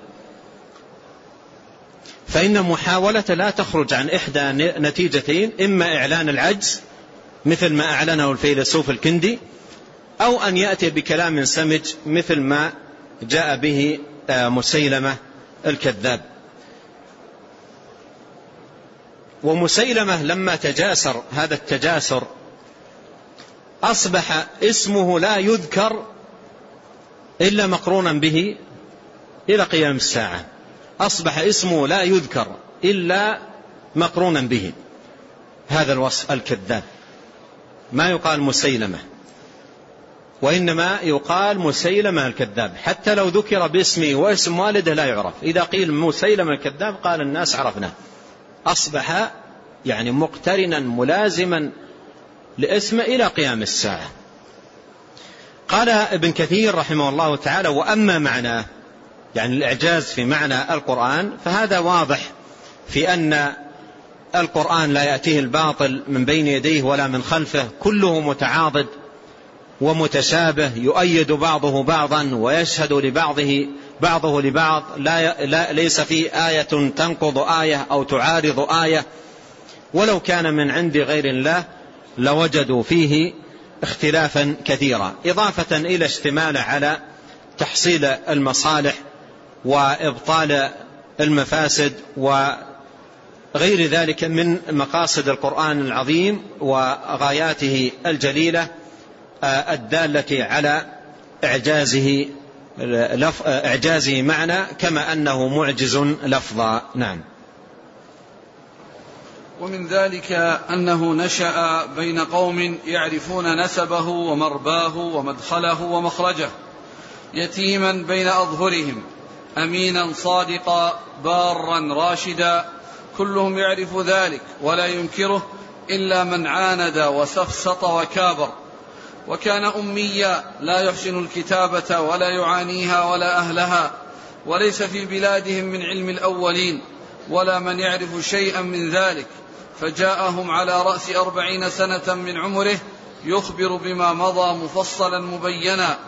فإن محاولة لا تخرج عن إحدى نتيجتين، إما إعلان العجز مثل ما أعلنه الفيلسوف الكندي، أو أن يأتي بكلام سمج مثل ما جاء به مسيلمة الكذاب. ومسيلمة لما تجاسر هذا التجاسر أصبح اسمه لا يذكر إلا مقرونا به إلى قيام الساعة، أصبح اسمه لا يذكر إلا مقرونا به، هذا الوصف الكذاب. ما يقال مسيلمة وإنما يقال مسيلمة الكذاب، حتى لو ذكر باسمه واسم والده لا يعرف. إذا قيل مسيلمة الكذاب قال الناس عرفناه، أصبح يعني مقترنا ملازما لاسمه إلى قيام الساعة. قال ابن كثير رحمه الله تعالى وأما معناه يعني الإعجاز في معنى القرآن فهذا واضح في أن القرآن لا يأتيه الباطل من بين يديه ولا من خلفه، كله متعاضد ومتشابه يؤيد بعضه بعضا ويشهد لبعضه بعضه لبعض، لا, لا ليس فيه آية تنقض آية أو تعارض آية، ولو كان من عند غير الله لوجدوا فيه اختلافا كثيرا، إضافة إلى اشتماله على تحصيل المصالح وإبطال المفاسد وغير ذلك من مقاصد القرآن العظيم وغاياته الجليلة الدالة على إعجازه إعجازه معنى كما أنه معجز لفظا. نعم. ومن ذلك أنه نشأ بين قوم يعرفون نسبه ومرباه ومدخله ومخرجه، يتيما بين أظهرهم، أمينا صادقا بارا راشدا، كلهم يعرف ذلك ولا ينكره إلا من عاند وسفسط وكابر. وكان أميا لا يحسن الكتابة ولا يعانيها ولا أهلها، وليس في بلادهم من علم الأولين ولا من يعرف شيئا من ذلك، فجاءهم على رأس أربعين سنة من عمره يخبر بما مضى مفصلا مبينا،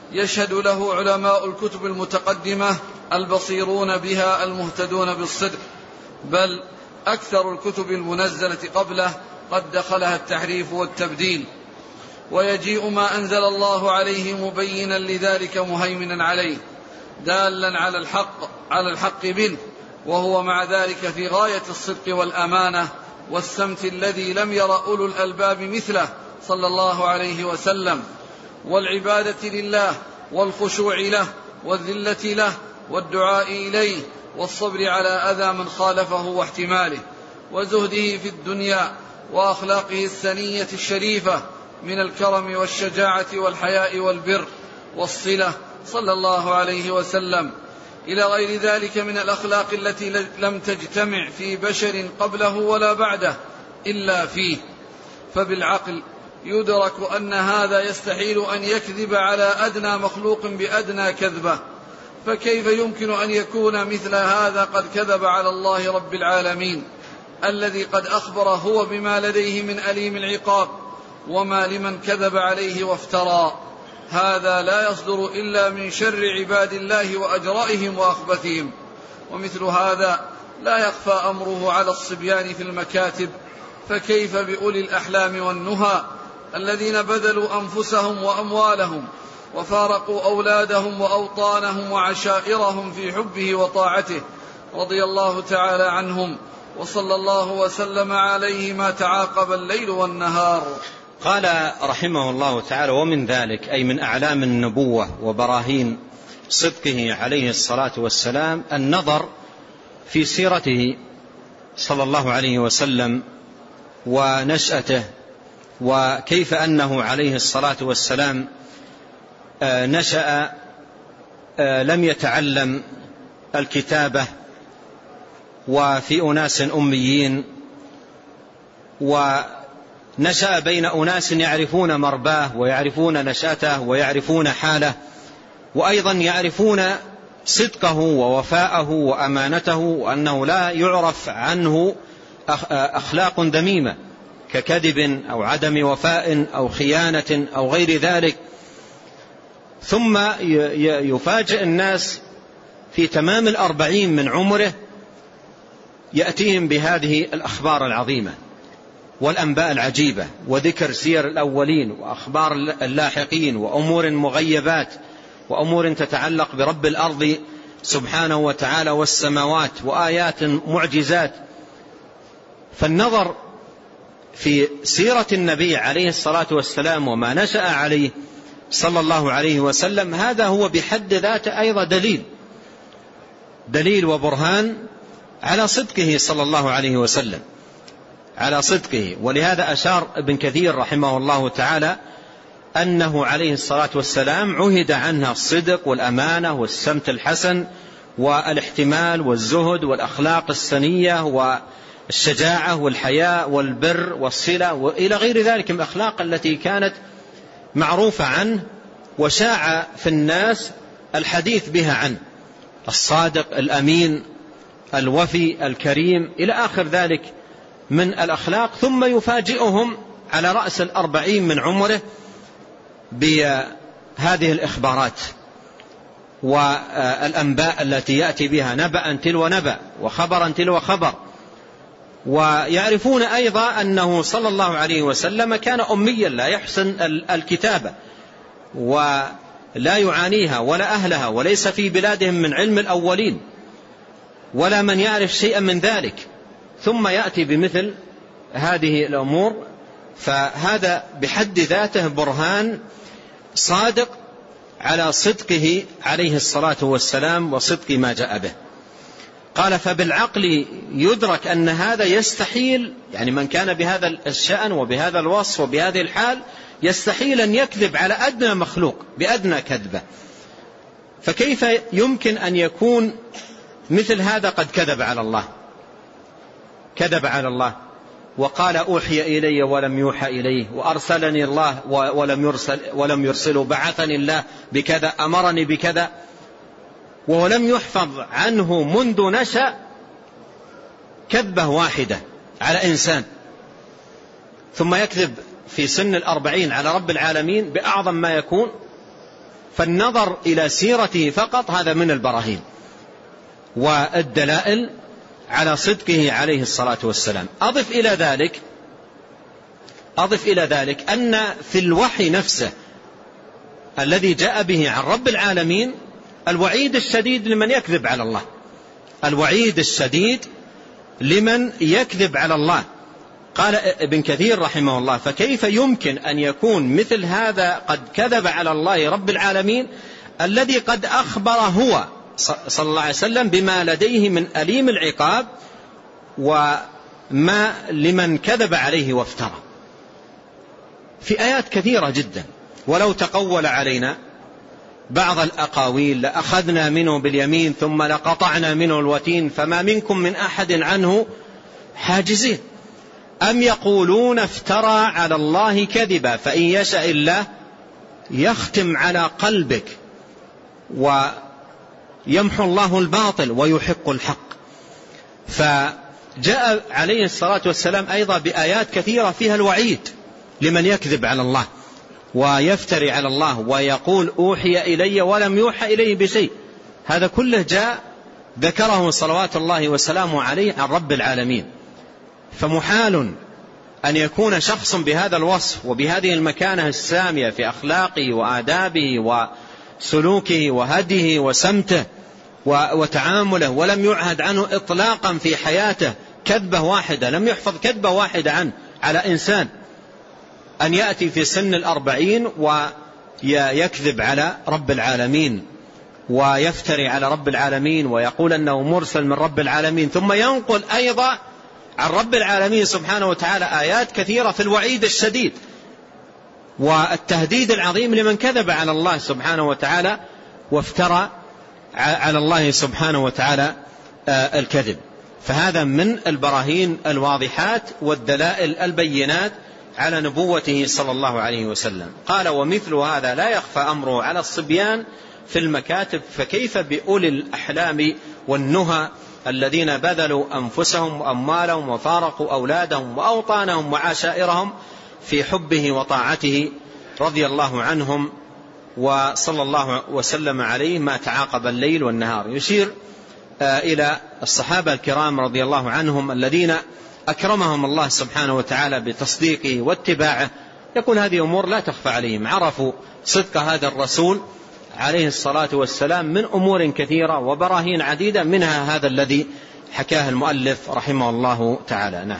يشهد له علماء الكتب المتقدمة البصيرون بها المهتدون بالصدق، بل أكثر الكتب المنزلة قبله قد دخلها التحريف والتبديل، ويجيء ما أنزل الله عليه مبينا لذلك مهيمنا عليه دالا على الحق على الحق منه، وهو مع ذلك في غاية الصدق والأمانة والسمت الذي لم ير أولو الألباب مثله صلى الله عليه وسلم، والعبادة لله والخشوع له والذلة له والدعاء إليه والصبر على أذى من خالفه واحتماله، وزهده في الدنيا وأخلاقه السنية الشريفة من الكرم والشجاعة والحياء والبر والصلة صلى الله عليه وسلم، إلى غير ذلك من الأخلاق التي لم تجتمع في بشر قبله ولا بعده إلا فيه. فبالعقل يدرك أن هذا يستحيل أن يكذب على أدنى مخلوق بأدنى كذبة، فكيف يمكن أن يكون مثل هذا قد كذب على الله رب العالمين الذي قد أخبر هو بما لديه من أليم العقاب، وما لمن كذب عليه وافترى. هذا لا يصدر إلا من شر عباد الله وأجرائهم وأخبثهم، ومثل هذا لا يخفى أمره على الصبيان في المكاتب، فكيف بأولي الأحلام والنهى الذين بذلوا أنفسهم وأموالهم وفارقوا أولادهم وأوطانهم وعشائرهم في حبه وطاعته، رضي الله تعالى عنهم وصلى الله وسلم عليه ما تعاقب الليل والنهار. قال رحمه الله تعالى: ومن ذلك أي من أعلام النبوة وبراهين صدقه عليه الصلاة والسلام النظر في سيرته صلى الله عليه وسلم ونشأته، وكيف أنه عليه الصلاة والسلام نشأ لم يتعلم الكتابة وفي أناس أميين، ونشأ بين أناس يعرفون مرباه ويعرفون نشأته ويعرفون حاله، وأيضا يعرفون صدقه ووفاءه وأمانته، وأنه لا يعرف عنه أخلاق ذميمة ككذب أو عدم وفاء أو خيانة أو غير ذلك. ثم يفاجئ الناس في تمام الأربعين من عمره يأتيهم بهذه الأخبار العظيمة والأنباء العجيبة، وذكر سير الأولين وأخبار اللاحقين وأمور مغيبات وأمور تتعلق برب الأرض سبحانه وتعالى والسماوات وآيات معجزات. فالنظر في سيرة النبي عليه الصلاة والسلام وما نشأ عليه صلى الله عليه وسلم هذا هو بحد ذاته أيضا دليل دليل وبرهان على صدقه صلى الله عليه وسلم، على صدقه. ولهذا أشار ابن كثير رحمه الله تعالى أنه عليه الصلاة والسلام عهد عنها الصدق والأمانة والسمت الحسن والاحتمال والزهد والأخلاق السنية والشجاعة والحياء والبر والصلة وإلى غير ذلك من الأخلاق التي كانت معروفة عنه وشاع في الناس الحديث بها عنه، الصادق الأمين الوفي الكريم إلى آخر ذلك من الأخلاق. ثم يفاجئهم على رأس الأربعين من عمره بهذه الإخبارات والأنباء التي يأتي بها نبأ تلو نبأ وخبرا تلو خبر. ويعرفون أيضا أنه صلى الله عليه وسلم كان أميا لا يحسن الكتابة ولا يعانيها ولا أهلها، وليس في بلادهم من علم الأولين ولا من يعرف شيئا من ذلك، ثم يأتي بمثل هذه الأمور. فهذا بحد ذاته برهان صادق على صدقه عليه الصلاة والسلام وصدق ما جاء به. قال: فبالعقل يدرك أن هذا يستحيل، يعني من كان بهذا الشأن وبهذا الوصف وبهذه الحال يستحيل أن يكذب على أدنى مخلوق بأدنى كذبة، فكيف يمكن أن يكون مثل هذا قد كذب على الله كذب على الله وقال أوحي إلي ولم يوحى إليه، وأرسلني الله ولم يرسل ولم يرسله، بعثني الله بكذا، أمرني بكذا، ولم يحفظ عنه منذ نشأ كذبة واحدة على إنسان، ثم يكذب في سن الأربعين على رب العالمين بأعظم ما يكون. فالنظر إلى سيرته فقط هذا من البراهين والدلائل على صدقه عليه الصلاة والسلام. أضف إلى ذلك أضف إلى ذلك أن في الوحي نفسه الذي جاء به عن رب العالمين الوعيد الشديد لمن يكذب على الله، الوعيد الشديد لمن يكذب على الله. قال ابن كثير رحمه الله: فكيف يمكن أن يكون مثل هذا قد كذب على الله رب العالمين الذي قد أخبر هو صلى الله عليه وسلم بما لديه من أليم العقاب وما لمن كذب عليه وافترى، في آيات كثيرة جدا. ولو تقول علينا بعض الأقاويل لأخذنا منه باليمين ثم لقطعنا منه الوتين فما منكم من أحد عنه حاجزين. أم يقولون افترى على الله كذبا فإن يشاء الله يختم على قلبك ويمحو الله الباطل ويحق الحق. فجاء عليه الصلاة والسلام أيضا بآيات كثيرة فيها الوعيد لمن يكذب على الله ويفتري على الله ويقول أوحي إلي ولم يوحى إليه بشيء. هذا كله جاء ذكره صلوات الله وسلامه عليه عن رب العالمين. فمحال أن يكون شخص بهذا الوصف وبهذه المكانة السامية في أخلاقه وآدابه وسلوكه وهديه وسمته وتعامله ولم يعهد عنه إطلاقا في حياته كذبة واحدة، لم يحفظ كذبة واحدة عنه على إنسان، أن يأتي في سن الأربعين ويكذب على رب العالمين ويفتري على رب العالمين ويقول أنه مرسل من رب العالمين، ثم ينقل أيضا عن رب العالمين سبحانه وتعالى آيات كثيرة في الوعيد الشديد والتهديد العظيم لمن كذب على الله سبحانه وتعالى وافترى على الله سبحانه وتعالى الكذب. فهذا من البراهين الواضحات والدلائل البينات على نبوته صلى الله عليه وسلم. قال: ومثل هذا لا يخفى أمره على الصبيان في المكاتب، فكيف بأولي الأحلام والنهى الذين بذلوا أنفسهم وأموالهم وفارقوا أولادهم وأوطانهم وعشائرهم في حبه وطاعته رضي الله عنهم وصلى الله وسلم عليه ما تعاقب الليل والنهار. يشير إلى الصحابة الكرام رضي الله عنهم الذين أكرمهم الله سبحانه وتعالى بتصديقه واتباعه. يقول هذه أمور لا تخفى عليهم، عرفوا صدق هذا الرسول عليه الصلاة والسلام من أمور كثيرة وبراهين عديدة، منها هذا الذي حكاه المؤلف رحمه الله تعالى. نعم.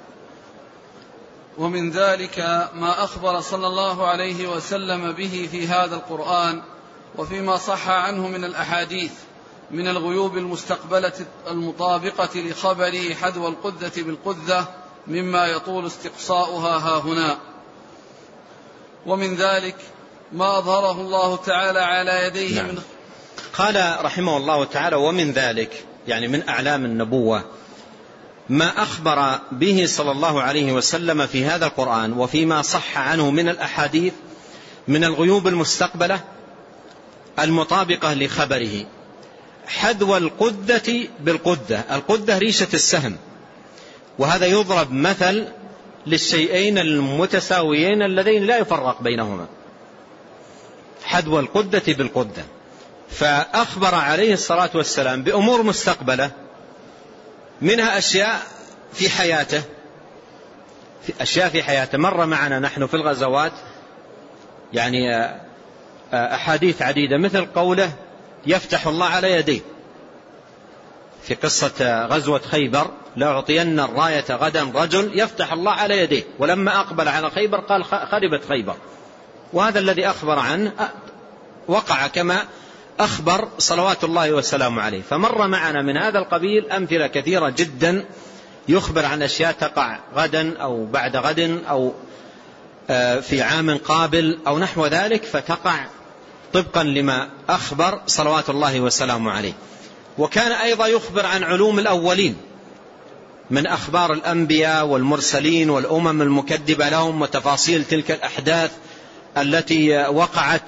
ومن ذلك ما أخبر صلى الله عليه وسلم به في هذا القرآن وفيما صح عنه من الأحاديث من الغيوب المستقبلة المطابقة لخبره حذو القذة بالقذة مما يطول استقصاؤها هاهنا. ومن ذلك ما أظهره الله تعالى على يديه. نعم. من قال رحمه الله تعالى: ومن ذلك يعني من أعلام النبوة ما أخبر به صلى الله عليه وسلم في هذا القرآن وفيما صح عنه من الأحاديث من الغيوب المستقبلة المطابقة لخبره حذو القذة بالقذة. القذة ريشة السهم، وهذا يضرب مثل للشيئين المتساويين اللذين لا يفرق بينهما، حذو القذة بالقذة. فأخبر عليه الصلاة والسلام بأمور مستقبلة، منها أشياء في حياته في أشياء في حياته مر معنا نحن في الغزوات يعني أحاديث عديدة، مثل قوله يفتح الله على يديه في قصة غزوة خيبر: لأعطين الراية غدا رجل يفتح الله على يديه. ولما أقبل على خيبر قال خربت خيبر، وهذا الذي أخبر عنه وقع كما أخبر صلوات الله وسلامه عليه. فمر معنا من هذا القبيل أمثلة كثيرة جدا يخبر عن أشياء تقع غدا أو بعد غد أو في عام قابل أو نحو ذلك، فتقع طبقا لما أخبر صلوات الله وسلامه عليه. وكان أيضا يخبر عن علوم الأولين من أخبار الأنبياء والمرسلين والأمم المكذبة لهم وتفاصيل تلك الأحداث التي وقعت،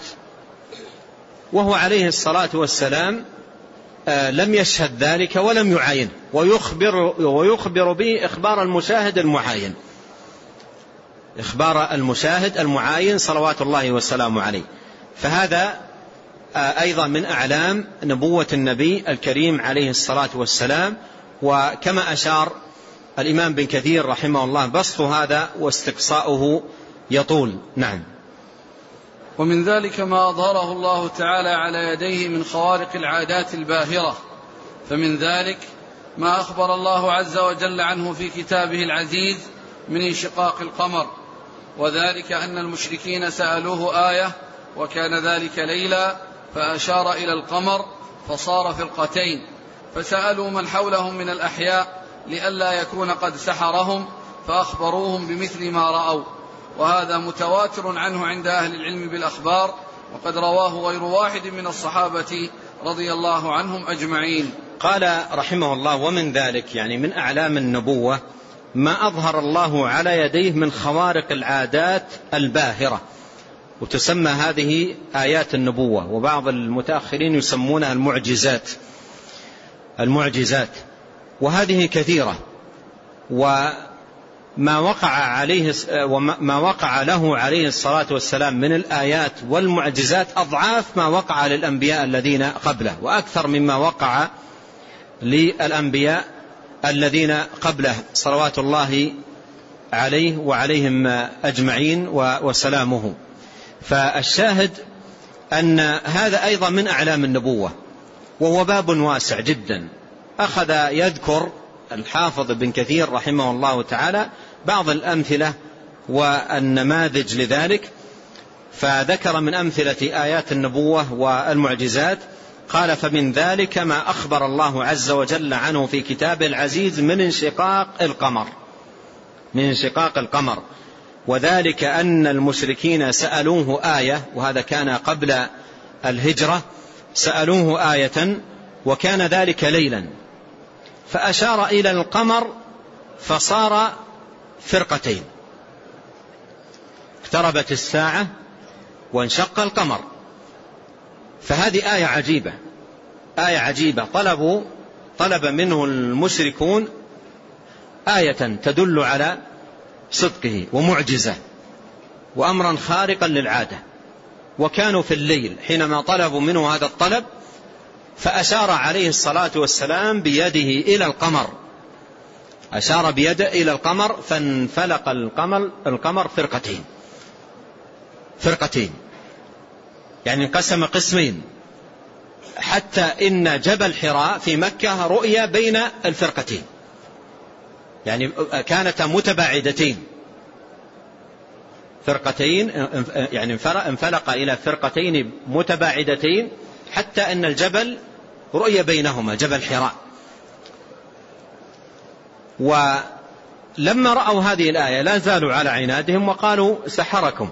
وهو عليه الصلاة والسلام لم يشهد ذلك ولم يعاين، ويخبر, ويخبر به إخبار المشاهد المعاين إخبار المشاهد المعاين صلوات الله وسلامه عليه. فهذا أيضا من أعلام نبوة النبي الكريم عليه الصلاة والسلام. وكما أشار الإمام بن كثير رحمه الله بسط هذا واستقصاؤه يطول. نعم. ومن ذلك ما أظهره الله تعالى على يديه من خوارق العادات الباهرة، فمن ذلك ما أخبر الله عز وجل عنه في كتابه العزيز من انشقاق القمر، وذلك أن المشركين سألوه آية وكان ذلك ليلا فأشار إلى القمر فصار فرقتين، فسألوا من حولهم من الأحياء لئلا يكون قد سحرهم فأخبروهم بمثل ما رأوا، وهذا متواتر عنه عند أهل العلم بالأخبار، وقد رواه غير واحد من الصحابة رضي الله عنهم أجمعين. قال رحمه الله ومن ذلك يعني من أعلام النبوة ما أظهر الله على يديه من خوارق العادات الباهرة، وتسمى هذه آيات النبوة، وبعض المتأخرين يسمونها المعجزات المعجزات وهذه كثيرة، وما وقع عليه وما وقع له عليه الصلاة والسلام من الآيات والمعجزات أضعاف ما وقع للأنبياء الذين قبله، وأكثر مما وقع للأنبياء الذين قبله صلوات الله عليه وعليهم أجمعين وسلامه. فالشاهد أن هذا أيضا من أعلام النبوة، وهو باب واسع جدا. أخذ يذكر الحافظ بن كثير رحمه الله تعالى بعض الأمثلة والنماذج لذلك، فذكر من أمثلة آيات النبوة والمعجزات قال فمن ذلك ما أخبر الله عز وجل عنه في كتابه العزيز من انشقاق القمر من انشقاق القمر وذلك أن المشركين سألوه آية، وهذا كان قبل الهجرة، سألوه آية وكان ذلك ليلا فأشار إلى القمر فصار فرقتين، اقتربت الساعة وانشق القمر. فهذه آية عجيبة آية عجيبة طلبوا طلب منه المشركون آية تدل على صدقه ومعجزة وأمرا خارقا للعادة، وكانوا في الليل حينما طلبوا منه هذا الطلب، فأشار عليه الصلاة والسلام بيده إلى القمر أشار بيده إلى القمر فانفلق القمر القمر فرقتين فرقتين يعني انقسم قسمين، حتى إن جبل حراء في مكة رؤيا بين الفرقتين، يعني كانتا متباعدتين فرقتين يعني انفلق إلى فرقتين متباعدتين حتى أن الجبل رؤيا بينهما جبل حراء. ولما رأوا هذه الآية لا زالوا على عنادهم وقالوا سحركم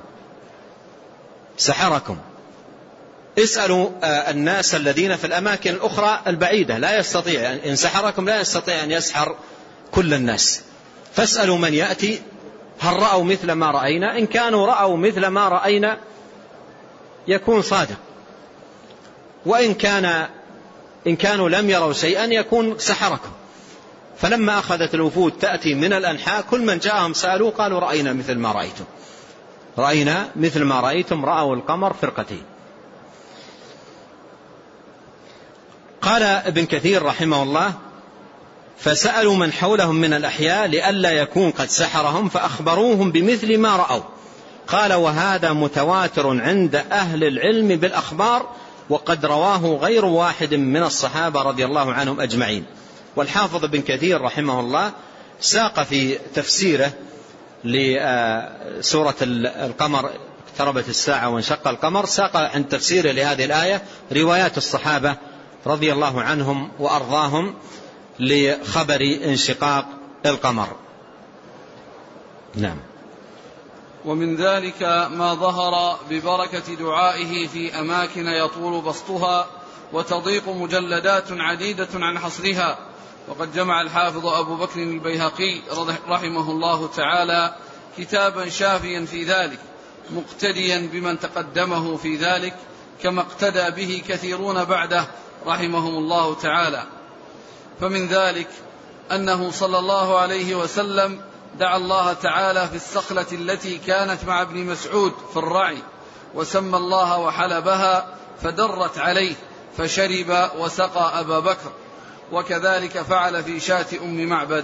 سحركم اسألوا الناس الذين في الأماكن الأخرى البعيدة، لا يستطيع إن سحركم لا يستطيع أن يسحر كل الناس، فاسألوا من يأتي هل رأوا مثل ما رأينا، إن كانوا رأوا مثل ما رأينا يكون صادق، وإن كان إن كانوا لم يروا شيئا يكون سحركم. فلما أخذت الوفود تأتي من الأنحاء كل من جاءهم سألوا قالوا رأينا مثل ما رأيتم رأينا مثل ما رأيتم رأوا القمر فرقتين. قال ابن كثير رحمه الله فسألوا من حولهم من الأحياء لئلا يكون قد سحرهم فأخبروهم بمثل ما رأوا. قال وهذا متواتر عند أهل العلم بالأخبار، وقد رواه غير واحد من الصحابة رضي الله عنهم أجمعين. والحافظ ابن كثير رحمه الله ساق في تفسيره لسورة القمر اقتربت الساعة وانشق القمر، ساق عند تفسيره لهذه الآية روايات الصحابة رضي الله عنهم وأرضاهم لخبر انشقاق القمر. نعم. ومن ذلك ما ظهر ببركة دعائه في أماكن يطول بسطها وتضيق مجلدات عديدة عن حصرها. وقد جمع الحافظ أبو بكر البيهقي رحمه الله تعالى كتابا شافيا في ذلك مقتديا بمن تقدمه في ذلك، كما اقتدى به كثيرون بعده رحمهم الله تعالى. فمن ذلك أنه صلى الله عليه وسلم دعا الله تعالى في الصخلة التي كانت مع ابن مسعود في الرعي وسمى الله وحلبها فدرت عليه فشرب وسقى أبا بكر، وكذلك فعل في شاة أم معبد.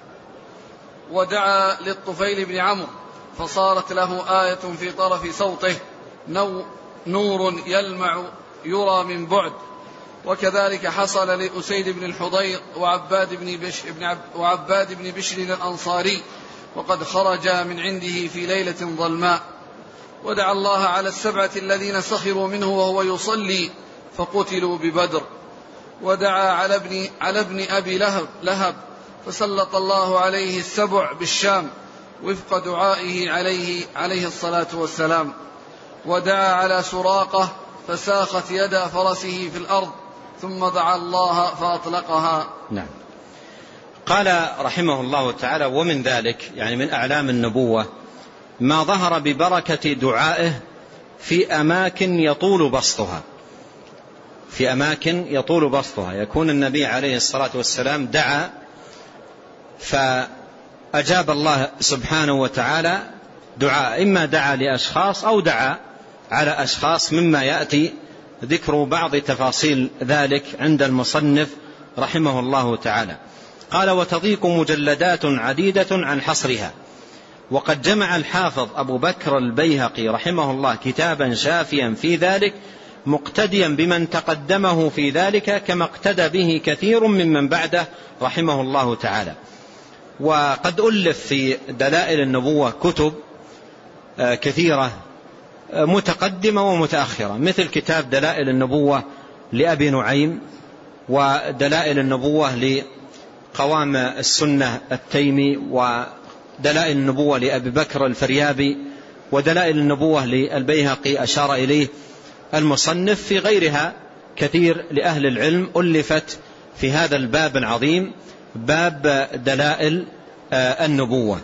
ودعا للطفيل بن عمرو فصارت له آية في طرف صوته نور يلمع يرى من بعد. وكذلك حصل لأسيد بن الحضير وعباد بن بشر, وعباد بن بشر الأنصاري وقد خرج من عنده في ليلة ظلماء. ودعا الله على السبعة الذين سخروا منه وهو يصلي فقتلوا ببدر. ودعا على ابن, على ابن أبي لهب, لهب فسلط الله عليه السبع بالشام وفق دعائه عليه, عليه الصلاة والسلام. ودعا على سراقة فساخت يد فرسه في الأرض ثم دعا الله فأطلقها. نعم. قال رحمه الله تعالى: ومن ذلك يعني من أعلام النبوة ما ظهر ببركة دعائه في أماكن يطول بسطها في أماكن يطول بسطها يكون النبي عليه الصلاة والسلام دعا فأجاب الله سبحانه وتعالى دعاء، إما دعا لأشخاص أو دعا على أشخاص، مما يأتي ذكر بعض تفاصيل ذلك عند المصنف رحمه الله تعالى. قال: وتضيق مجلدات عديدة عن حصرها. وقد جمع الحافظ أبو بكر البيهقي رحمه الله كتابا شافيا في ذلك مقتديا بمن تقدمه في ذلك كما اقتدى به كثير ممن بعده رحمه الله تعالى. وقد ألف في دلائل النبوة كتب كثيرة متقدمة ومتأخرة، مثل كتاب دلائل النبوة لأبي نعيم، ودلائل النبوة لقوام السنة التيمي، ودلائل النبوة لأبي بكر الفريابي، ودلائل النبوة للبيهقي أشار إليه المصنف. في غيرها كثير لأهل العلم ألفت في هذا الباب العظيم، باب دلائل النبوة.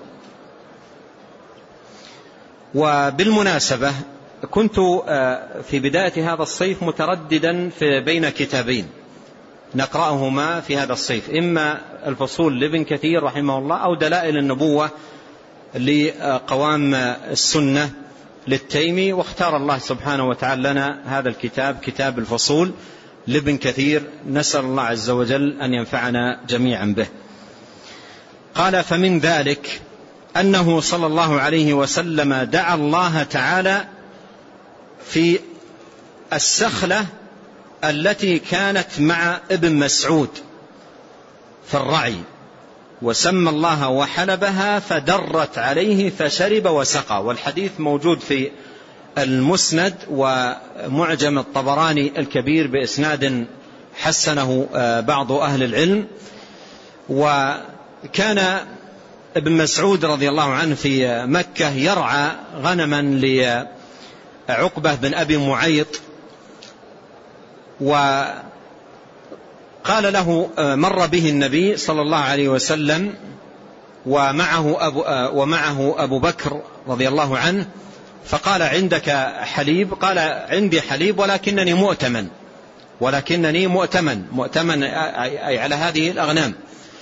وبالمناسبة كنت في بداية هذا الصيف مترددا في بين كتابين نقرأهما في هذا الصيف، إما الفصول لابن كثير رحمه الله أو دلائل النبوة لقوام السنة للتيمي، واختار الله سبحانه وتعالى لنا هذا الكتاب، كتاب الفصول لابن كثير، نسأل الله عز وجل أن ينفعنا جميعا به. قال: فمن ذلك أنه صلى الله عليه وسلم دعا الله تعالى في السخلة التي كانت مع ابن مسعود في الرعي، وسمى الله وحلبها فدرت عليه فشرب وسقى. والحديث موجود في المسند ومعجم الطبراني الكبير بإسناد حسنه بعض أهل العلم. وكان ابن مسعود رضي الله عنه في مكة يرعى غنما لعقبة بن أبي معيط، وقال له مر به النبي صلى الله عليه وسلم ومعه أبو, ومعه أبو بكر رضي الله عنه، فقال: عندك حليب؟ قال: عندي حليب ولكنني مؤتمن ولكنني مؤتمن مؤتمن أي على هذه الأغنام.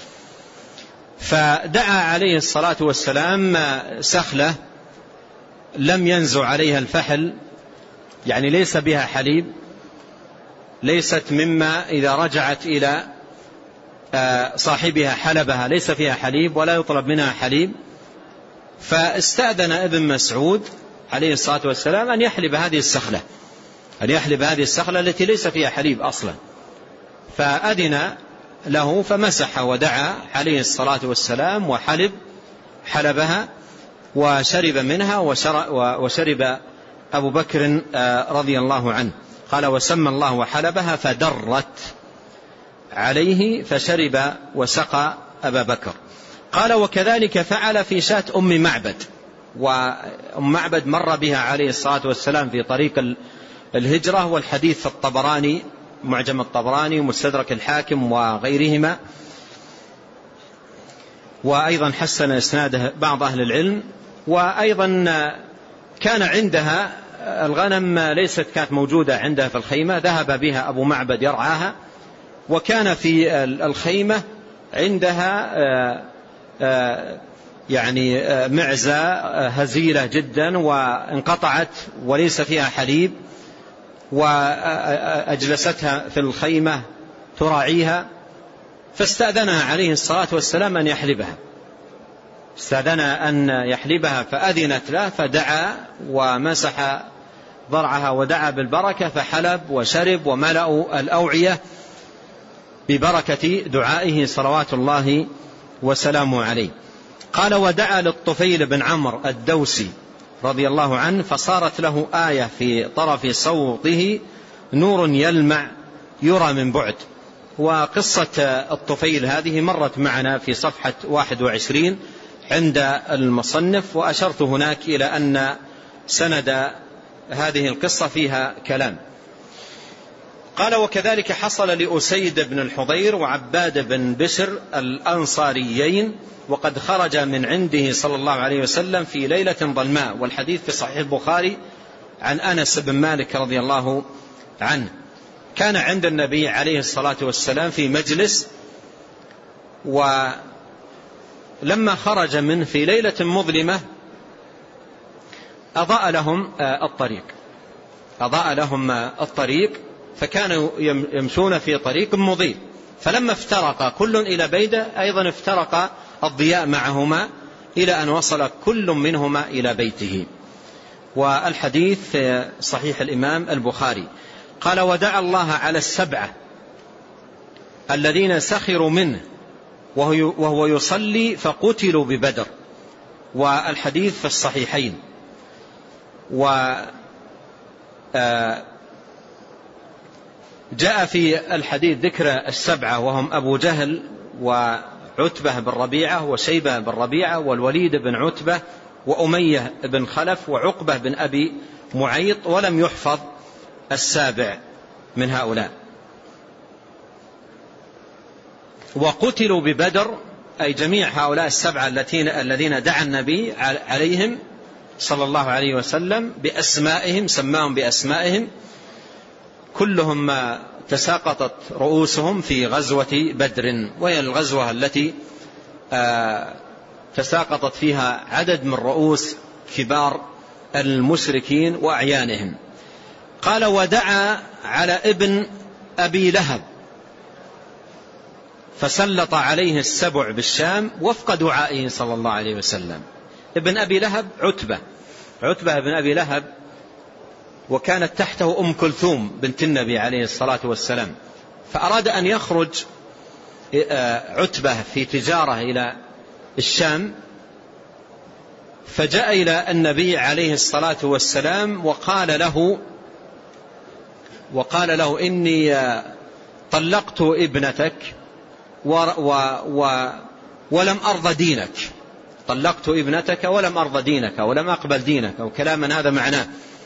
فدعا عليه الصلاة والسلام سخلة لم ينزع عليها الفحل، يعني ليس بها حليب، ليست مما إذا رجعت إلى صاحبها حلبها ليس فيها حليب ولا يطلب منها حليب. فاستأذن ابن مسعود عليه الصلاة والسلام أن يحلب هذه السخلة أن يحلب هذه السخلة التي ليس فيها حليب أصلا، فأذن له فمسح ودعا عليه الصلاة والسلام وحلب حلبها وشرب منها، وشرب أبو بكر رضي الله عنه. قال: وسمى الله وحلبها فدرت عليه فشرب وسقى أبا بكر. قال: وكذلك فعل في شاة أم معبد. وأم معبد مر بها عليه الصلاة والسلام في طريق الهجرة، والحديث في الطبراني، معجم الطبراني ومستدرك الحاكم وغيرهما، وأيضا حسن إسناده بعض أهل العلم. وأيضا كان عندها الغنم ليست كانت موجودة عندها في الخيمة، ذهب بها أبو معبد يرعاها، وكان في الخيمة عندها يعني معزة هزيلة جدا وانقطعت وليس فيها حليب، وأجلستها في الخيمة تراعيها، فاستأذنها عليه الصلاة والسلام أن يحلبها، استأذنها أن يحلبها فأذنت له، فدعا ومسح ضرعها ودعا بالبركة، فحلب وشرب وملأوا الأوعية ببركة دعائه صلوات الله وسلامه عليه. قال: ودعا للطفيل بن عمرو الدوسي رضي الله عنه، فصارت له آية في طرف صوته نور يلمع يرى من بعد. وقصة الطفيل هذه مرت معنا في صفحة واحد وعشرين عند المصنف، وأشرت هناك إلى أن سند هذه القصة فيها كلام. قال: وكذلك حصل لأسيد بن الحضير وعباد بن بشر الأنصاريين، وقد خرج من عنده صلى الله عليه وسلم في ليلة ظلماء، والحديث في صحيح البخاري عن أنس بن مالك رضي الله عنه. كان عند النبي عليه الصلاة والسلام في مجلس، ولما خرج منه في ليلة مظلمة أضاء لهم الطريق أضاء لهم الطريق فكانوا يمشون في طريق مضيء، فلما افترق كل إلى بيته أيضا افترق الضياء معهما إلى أن وصل كل منهما إلى بيته. والحديث في صحيح الإمام البخاري. قال: ودعا الله على السبعة الذين سخروا منه وهو يصلي فقتلوا ببدر، والحديث في الصحيحين. و جاء في الحديث ذكر السبعة وهم أبو جهل وعتبة بن ربيعة وشيبة بن ربيعة والوليد بن عتبة وأمية بن خلف وعقبة بن أبي معيط، ولم يحفظ السابع من هؤلاء. وقتلوا ببدر أي جميع هؤلاء السبعة الذين دعا النبي عليهم صلى الله عليه وسلم بأسمائهم، سماهم بأسمائهم، كلهم تساقطت رؤوسهم في غزوة بدر، وهي الغزوة التي تساقطت فيها عدد من رؤوس كبار المشركين وأعيانهم. قال: ودعا على ابن أبي لهب فسلط عليه السبع بالشام وفق دعائه صلى الله عليه وسلم. ابن أبي لهب عتبة عتبة ابن أبي لهب، وكانت تحته أم كلثوم بنت النبي عليه الصلاة والسلام، فأراد أن يخرج عتبة في تجارة إلى الشام، فجاء إلى النبي عليه الصلاة والسلام وقال له وقال له إني طلقت ابنتك و و و ولم أرض دينك طلقت ابنتك ولم أرض دينك ولم أقبل دينك، أو كلاما هذا معناه.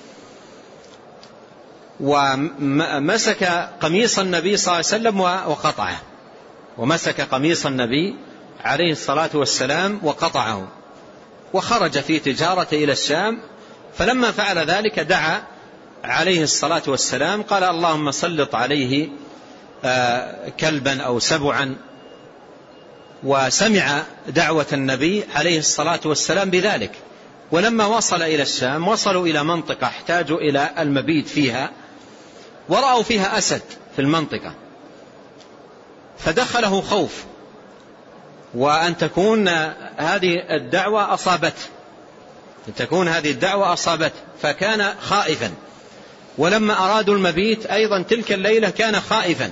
ومسك قميص النبي صلى الله عليه وسلم وقطعه ومسك قميص النبي عليه الصلاة والسلام وقطعه، وخرج في تجارة إلى الشام. فلما فعل ذلك دعا عليه الصلاة والسلام، قال: اللهم سلط عليه كلبا أو سبعا، وسمع دعوة النبي عليه الصلاة والسلام بذلك. ولما وصل إلى الشام وصلوا إلى منطقة احتاجوا إلى المبيت فيها، ورأوا فيها أسد في المنطقة، فدخله خوف وأن تكون هذه الدعوة أصابته أن تكون هذه الدعوة أصابته فكان خائفا. ولما أرادوا المبيت أيضا تلك الليلة كان خائفا،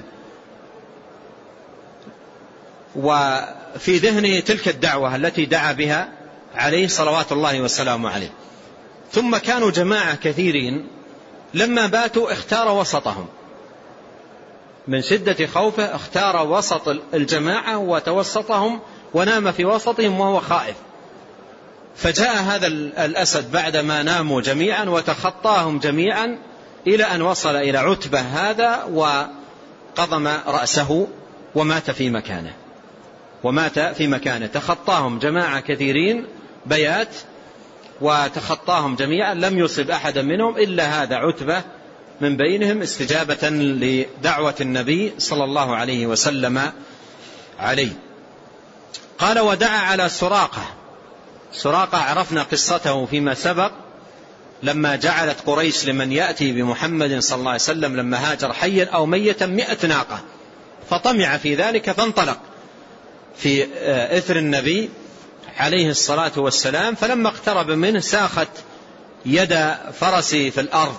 وفي ذهنه تلك الدعوة التي دعا بها عليه صلوات الله والسلام عليه. ثم كانوا جماعة كثيرين، لما باتوا اختار وسطهم من شدة خوفه، اختار وسط الجماعة وتوسطهم ونام في وسطهم وهو خائف. فجاء هذا الأسد بعدما ناموا جميعا وتخطاهم جميعا إلى أن وصل إلى عتبة هذا وقضم رأسه ومات في مكانه ومات في مكانه تخطاهم جماعة كثيرين بيات وتخطاهم جميعا، لم يصب أحدا منهم إلا هذا عتبة من بينهم، استجابة لدعوة النبي صلى الله عليه وسلم عليه. قال: ودعا على سراقة سراقة عرفنا قصته فيما سبق، لما جعلت قريش لمن يأتي بمحمد صلى الله عليه وسلم لما هاجر حيا أو ميتا مئة ناقة، فطمع في ذلك فانطلق في إثر النبي عليه الصلاة والسلام، فلما اقترب منه ساخت يد فرسه في الأرض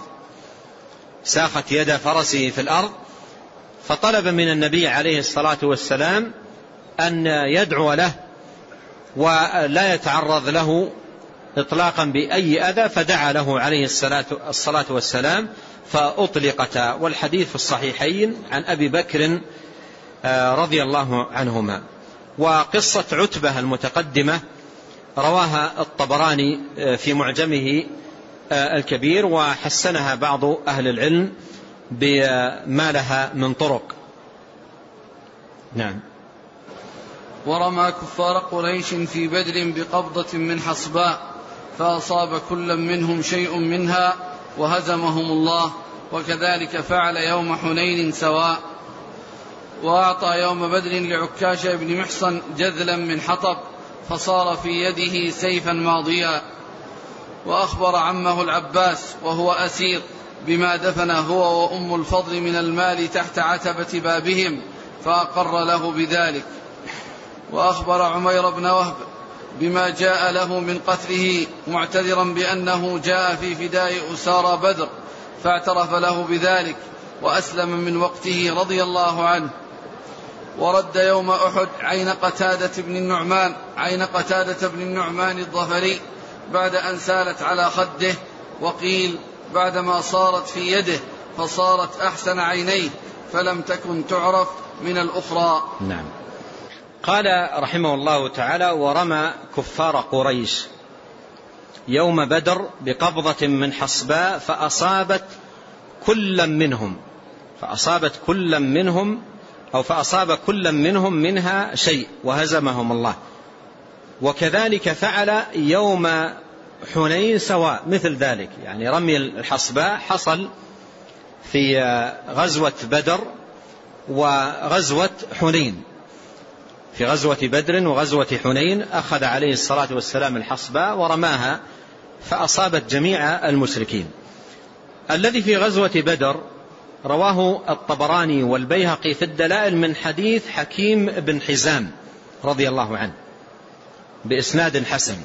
ساخت يد فرسه في الأرض فطلب من النبي عليه الصلاة والسلام أن يدعو له ولا يتعرض له إطلاقا بأي أذى، فدعا له عليه الصلاة والسلام فأطلقتا. والحديث في الصحيحين عن أبي بكر رضي الله عنهما. وقصة عتبة المتقدمة رواها الطبراني في معجمه الكبير، وحسنها بعض أهل العلم بما لها من طرق. نعم. ورمى كفار قريش في بدر بقبضة من حصباء فأصاب كل منهم شيء منها وهزمهم الله، وكذلك فعل يوم حنين سواء. وأعطى يوم بدر لعكاشة بن محصن جذلا من حطب فصار في يده سيفا ماضيا. وأخبر عمه العباس وهو أسير بما دفن هو وأم الفضل من المال تحت عتبة بابهم فأقر له بذلك. وأخبر عمير بن وهب بما جاء له من قتله معتذرا بأنه جاء في فداء أسارى بدر فاعترف له بذلك وأسلم من وقته رضي الله عنه. ورد يوم أحد عين قتادة بن النعمان عين قتادة بن النعمان الظفري بعد أن سالت على خده، وقيل بعدما صارت في يده فصارت أحسن عينيه فلم تكن تعرف من الأخرى. نعم. قال رحمه الله تعالى: ورمى كفار قريش يوم بدر بقبضة من حصباء فأصابت كل منهم فأصابت كل منهم أو فأصاب كل منهم منها شيء وهزمهم الله، وكذلك فعل يوم حنين سواء مثل ذلك. يعني رمي الحصباء حصل في غزوة بدر وغزوة حنين. في غزوة بدر وغزوة حنين أخذ عليه الصلاة والسلام الحصباء ورماها فأصابت جميع المشركين. الذي في غزوة بدر رواه الطبراني والبيهقي في الدلائل من حديث حكيم بن حزام رضي الله عنه بإسناد حسن.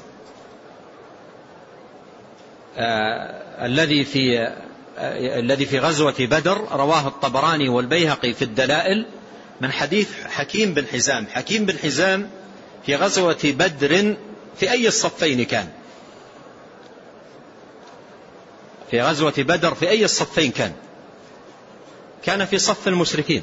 آه الذي في آه الذي في غزوة بدر رواه الطبراني والبيهقي في الدلائل من حديث حكيم بن حزام. حكيم بن حزام في غزوة بدر في أي الصفين كان؟ في غزوة بدر في أي الصفين كان؟ كان في صف المشركين،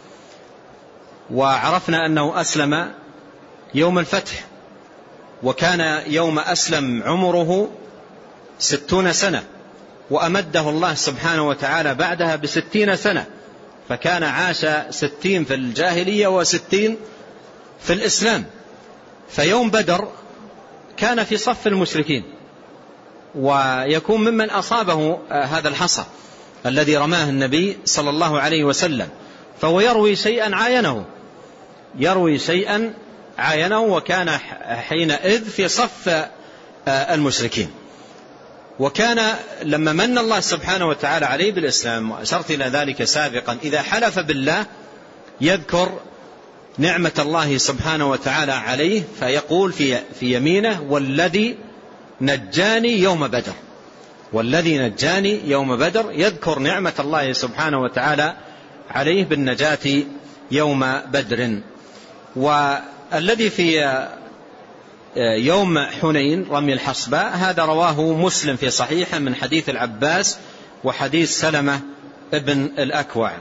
وعرفنا أنه أسلم يوم الفتح، وكان يوم أسلم عمره ستون سنة، وأمده الله سبحانه وتعالى بعدها بستين سنة، فكان عاش ستين في الجاهلية وستين في الإسلام. فيوم بدر كان في صف المشركين، ويكون ممن أصابه هذا الحصى الذي رماه النبي صلى الله عليه وسلم، فهو يروي شيئا عاينه يروي شيئا عاينه وكان حينئذ في صف المشركين. وكان لما من الله سبحانه وتعالى عليه بالإسلام، وأشرت إلى ذلك سابقا، إذا حلف بالله يذكر نعمة الله سبحانه وتعالى عليه فيقول في, في يمينه: والذي نجاني يوم بدر والذي نجاني يوم بدر يذكر نعمة الله سبحانه وتعالى عليه بالنجاة يوم بدر. والذي في يوم حنين رمي الحصباء هذا رواه مسلم في صحيحه من حديث العباس وحديث سلمة ابن الأكوع.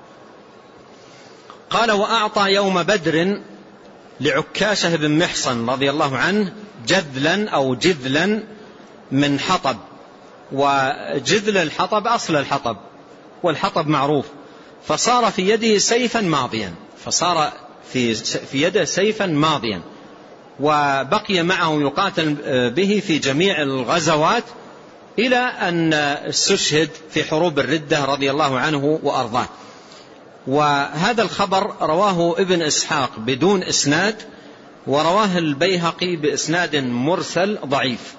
قال: وأعطى يوم بدر لعكاشة بن محصن رضي الله عنه جذلا أو جذلا من حطب. وجذل الحطب أصل الحطب، والحطب معروف. فصار في يده سيفا ماضيا فصار في, في يده سيفا ماضيا وبقي معه يقاتل به في جميع الغزوات إلى أن استشهد في حروب الردة رضي الله عنه وأرضاه. وهذا الخبر رواه ابن إسحاق بدون إسناد ورواه البيهقي بإسناد مرسل ضعيف.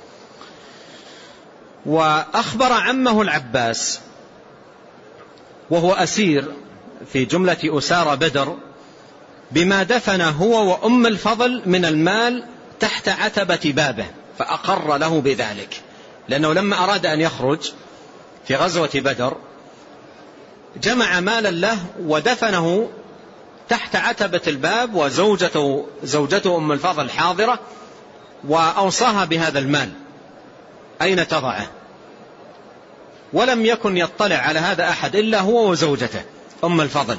وأخبر عمه العباس وهو أسير في جملة أسارى بدر بما دفن هو وأم الفضل من المال تحت عتبة بابه، فأقر له بذلك، لأنه لما أراد أن يخرج في غزوة بدر جمع مالا له ودفنه تحت عتبة الباب، وزوجته زوجته أم الفضل حاضرة، وأوصاها بهذا المال أين تضعه، ولم يكن يطلع على هذا أحد إلا هو وزوجته أم الفضل.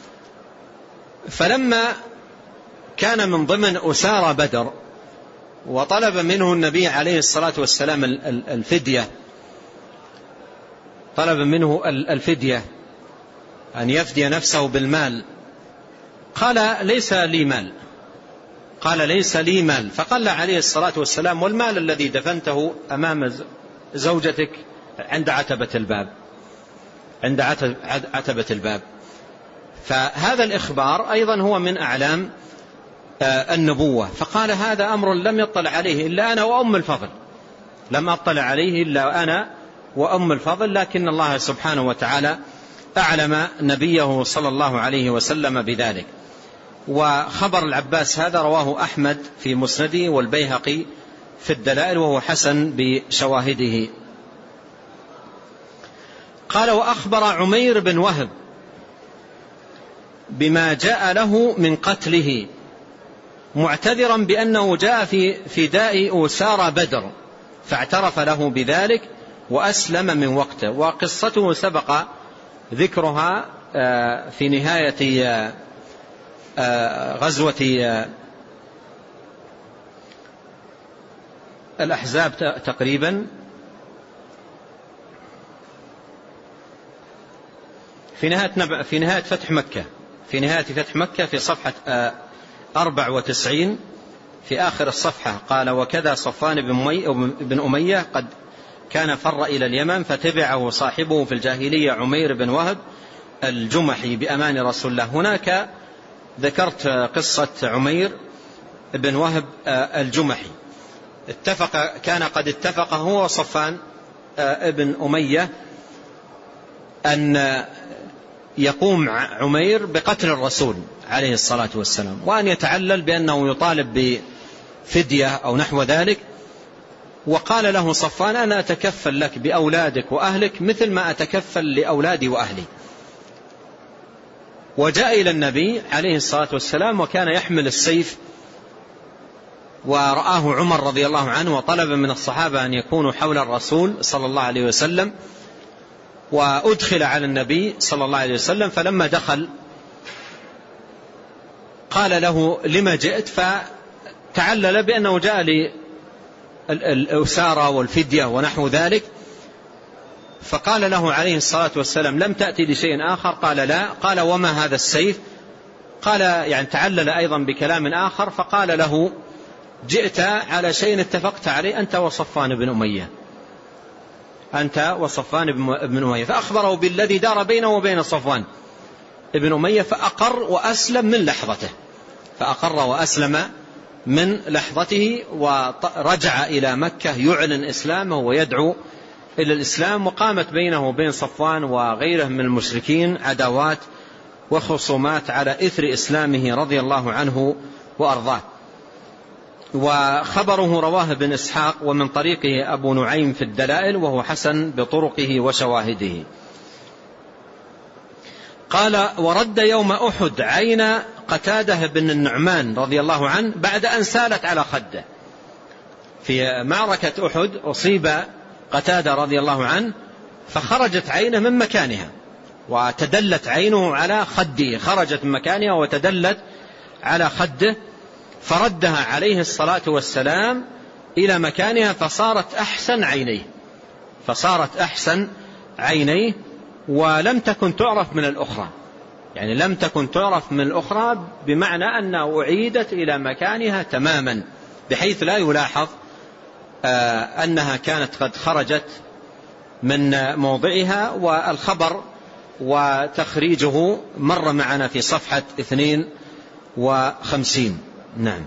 فلما كان من ضمن أسارى بدر وطلب منه النبي عليه الصلاة والسلام الفدية، طلب منه الفدية أن يفدي نفسه بالمال، قال ليس لي مال، قال ليس لي مال. فقال عليه الصلاة والسلام والمال الذي دفنته أمام زوجتك عند عتبة الباب، عند عتبة الباب. فهذا الإخبار أيضا هو من أعلام النبوة. فقال هذا أمر لم يطلع عليه إلا أنا وأم الفضل، لم أطلع عليه إلا أنا وأم الفضل، لكن الله سبحانه وتعالى أعلم نبيه صلى الله عليه وسلم بذلك. وخبر العباس هذا رواه أحمد في مسنده والبيهقي في الدلائل، وهو حسن بشواهده. قال وأخبر عمير بن وهب بما جاء له من قتله معتذرا بأنه جاء في فداء أسارى بدر، فاعترف له بذلك وأسلم من وقته. وقصته سبق ذكرها في نهاية غزوة الأحزاب تقريبا، في نهاية في نهاية فتح مكة، في نهاية فتح مكة في صفحة أربع وتسعين في آخر الصفحة قال وكذا صفوان بن أمية قد كان فر إلى اليمن فتبعه صاحبه في الجاهلية عمير بن وهب الجمحي بأمان رسول الله. هناك ذكرت قصة عمير بن وهب الجمحي، اتفق كان قد اتفق هو وصفوان ابن أمية أن يقوم عمير بقتل الرسول عليه الصلاة والسلام، وأن يتعلل بأنه يطالب بفدية أو نحو ذلك. وقال له صفوان أنا أتكفل لك بأولادك وأهلك مثل ما أتكفل لأولادي وأهلي. وجاء إلى النبي عليه الصلاة والسلام وكان يحمل السيف، ورآه عمر رضي الله عنه وطلب من الصحابة أن يكونوا حول الرسول صلى الله عليه وسلم، وأدخل على النبي صلى الله عليه وسلم. فلما دخل قال له لما جئت، فتعلل بأنه جاء للأسارة والفدية ونحو ذلك. فقال له عليه الصلاة والسلام لم تأتي لشيء آخر؟ قال لا. قال وما هذا السيف؟ قال يعني تعلل أيضا بكلام آخر، فقال له جئت على شيء اتفقت عليه أنت وصفوان بن أمية، أنت وصفوان بن أمية. فأخبره بالذي دار بينه وبين صفوان بن أمية، فأقر وأسلم من لحظته، فأقر وأسلم من لحظته، ورجع إلى مكة يعلن إسلامه ويدعو إلى الإسلام. وقامت بينه وبين صفوان وغيره من المشركين عداوات وخصومات على إثر إسلامه رضي الله عنه وأرضاه. وخبره رواه ابن إسحاق ومن طريقه أبو نعيم في الدلائل، وهو حسن بطرقه وشواهده. قال ورد يوم أحد عين قتادة بن النعمان رضي الله عنه بعد أن سالت على خده. في معركة أحد أصيب قتادة رضي الله عنه فخرجت عينه من مكانها وتدلت عينه على خده، خرجت من مكانها وتدلت على خده، فردها عليه الصلاة والسلام إلى مكانها فصارت أحسن عينيه، فصارت أحسن عينيه ولم تكن تعرف من الأخرى، يعني لم تكن تعرف من الأخرى بمعنى أنها أعيدت إلى مكانها تماما بحيث لا يلاحظ أنها كانت قد خرجت من موضعها. والخبر وتخريجه مر معنا في صفحة اثنين وخمسين. نعم.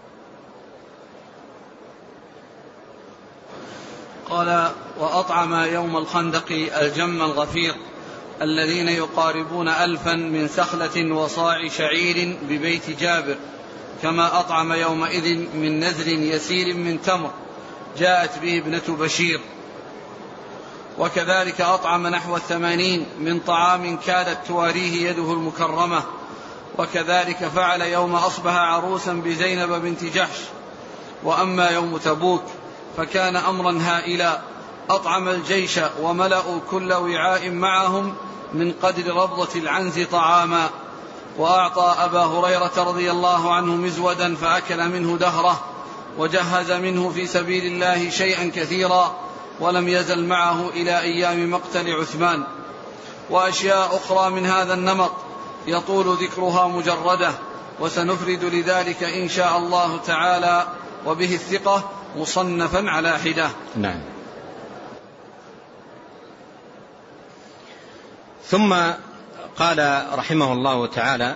قال: وأطعم يوم الخندق الجم الغفير الذين يقاربون ألفا من سخلة وصاع شعير ببيت جابر، كما أطعم يومئذ من نذر يسير من تمر جاءت به ابنة بشير. وكذلك أطعم نحو الثمانين من طعام كادت تواريه يده المكرمة. وكذلك فعل يوم أصبح عروسا بزينب بنت جحش. وأما يوم تبوك فكان أمرا هائلا، أطعم الجيش وملأوا كل وعاء معهم من قدر ربضة العنز طعاما، وأعطى أبا هريرة رضي الله عنه مزودا فأكل منه دهره، وجهز منه في سبيل الله شيئا كثيرا، ولم يزل معه إلى أيام مقتل عثمان. وأشياء أخرى من هذا النمط يطول ذكرها مجردة، وسنفرد لذلك إن شاء الله تعالى وبه الثقة مصنفا على حدة. نعم. ثم قال رحمه الله تعالى: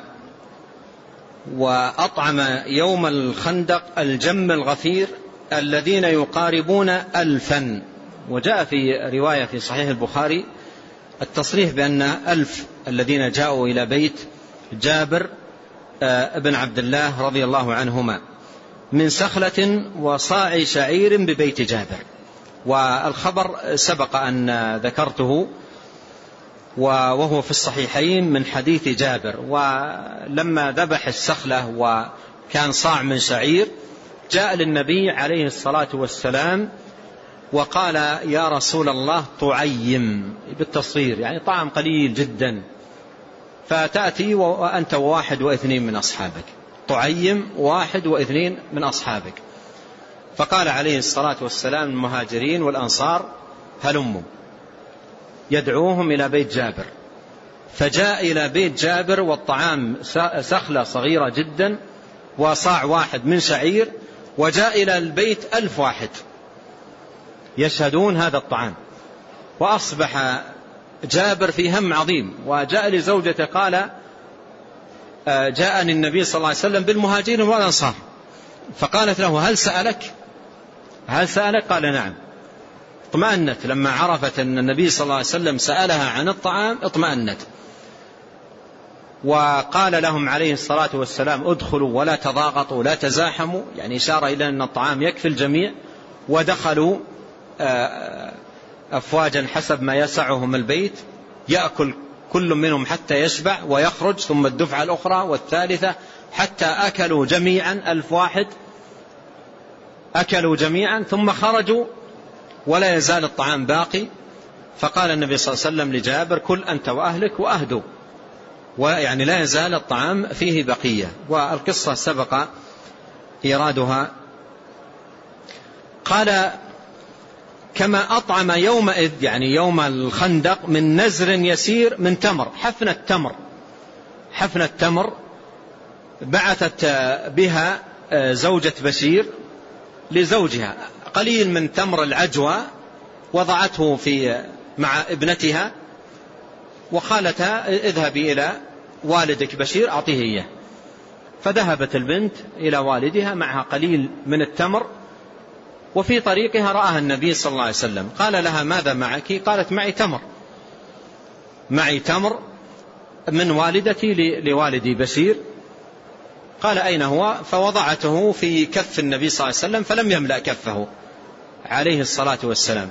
وأطعم يوم الخندق الجم الغفير الذين يقاربون ألفا. وجاء في رواية في صحيح البخاري التصريح بأن ألف الذين جاءوا إلى بيت جابر ابن عبد الله رضي الله عنهما من سخلة وصاع شعير ببيت جابر. والخبر سبق أن ذكرته وهو في الصحيحين من حديث جابر. ولما ذبح السخلة وكان صاع من شعير جاء للنبي عليه الصلاة والسلام وقال: يا رسول الله طعيم، بالتصغير يعني طعام قليل جدا، فتأتي وأنت واحد واثنين من أصحابك، طعيم واحد واثنين من أصحابك. فقال عليه الصلاة والسلام المهاجرين والأنصار: هلموا، يدعوهم إلى بيت جابر. فجاء إلى بيت جابر والطعام سخلة صغيرة جدا وصاع واحد من شعير، وجاء إلى البيت ألف واحد يشهدون هذا الطعام. وأصبح جابر في هم عظيم، وجاء لزوجته قال: جاءني النبي صلى الله عليه وسلم بالمهاجرين والأنصار. فقالت له: هل سألك؟ هل سألك؟ قال: نعم. اطمأنت لما عرفت أن النبي صلى الله عليه وسلم سألها عن الطعام، اطمأنت. وقال لهم عليه الصلاة والسلام: ادخلوا ولا تضاغطوا لا تزاحموا، يعني إشارة إلى أن الطعام يكفي الجميع. ودخلوا أفواجا حسب ما يسعهم البيت، يأكل كل منهم حتى يشبع ويخرج، ثم الدفعة الأخرى والثالثة، حتى أكلوا جميعا ألف واحد، أكلوا جميعا ثم خرجوا ولا يزال الطعام باقي. فقال النبي صلى الله عليه وسلم لجابر: كل أنت وأهلك وأهدوا، ويعني لا يزال الطعام فيه بقية. والقصة سبق إيرادها. قال: كما أطعم يومئذ، يعني يوم الخندق، من نزر يسير من تمر، حفنة تمر، حفنة تمر بعثت بها زوجة بشير لزوجها قليل من تمر العجوة، وضعته في مع ابنتها وقالتها: اذهبي إلى والدك بشير أعطيه إياه. فذهبت البنت إلى والدها معها قليل من التمر، وفي طريقها رآها النبي صلى الله عليه وسلم. قال لها: ماذا معك؟ قالت: معي تمر، معي تمر من والدتي لوالدي بشير. قال: أين هو؟ فوضعته في كف النبي صلى الله عليه وسلم فلم يملأ كفه عليه الصلاة والسلام.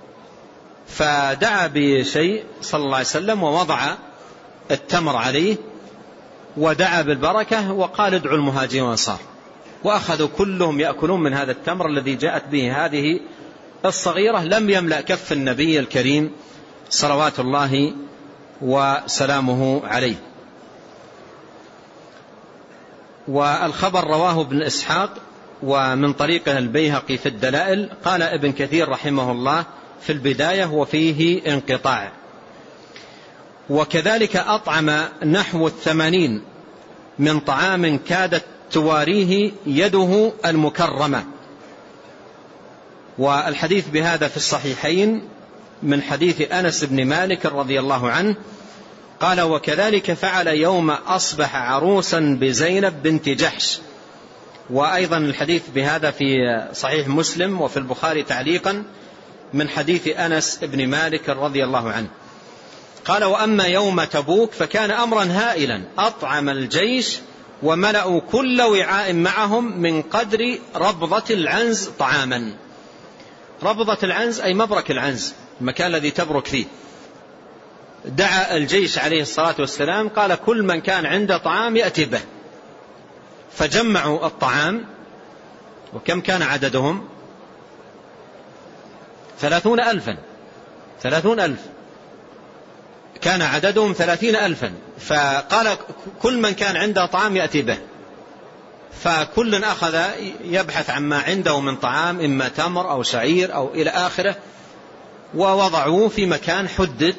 فدعا بشيء صلى الله عليه وسلم ووضع التمر عليه ودعا بالبركة وقال: ادعوا المهاجرين والأنصار. وأخذوا كلهم يأكلون من هذا التمر الذي جاءت به هذه الصغيرة، لم يملأ كف النبي الكريم صلوات الله وسلامه عليه. والخبر رواه ابن إسحاق ومن طريقه البيهقي في الدلائل. قال ابن كثير رحمه الله في البداية وفيه انقطاع. وكذلك أطعم نحو الثمانين من طعام كادت تواريه يده المكرمة. والحديث بهذا في الصحيحين من حديث أنس بن مالك رضي الله عنه قال: وكذلك فعل يوم أصبح عروسا بزينب بنت جحش وأيضا الحديث بهذا في صحيح مسلم وفي البخاري تعليقا من حديث أنس بن مالك رضي الله عنه قال: وأما يوم تبوك فكان أمرا هائلا، أطعم الجيش وملأوا كل وعاء معهم من قدر ربضة العنز طعاما. ربضة العنز أي مبرك العنز، المكان الذي تبرك فيه. دعا الجيش عليه الصلاة والسلام قال: كل من كان عنده طعام يأتي به. فجمعوا الطعام، وكم كان عددهم؟ ثلاثون ألفا ثلاثون ألف كان عددهم ثلاثين ألفا. فقال: كل من كان عنده طعام يأتي به. فكل أخذ يبحث عن ما عنده من طعام، إما تمر أو شعير أو إلى آخره، ووضعوه في مكان حدد.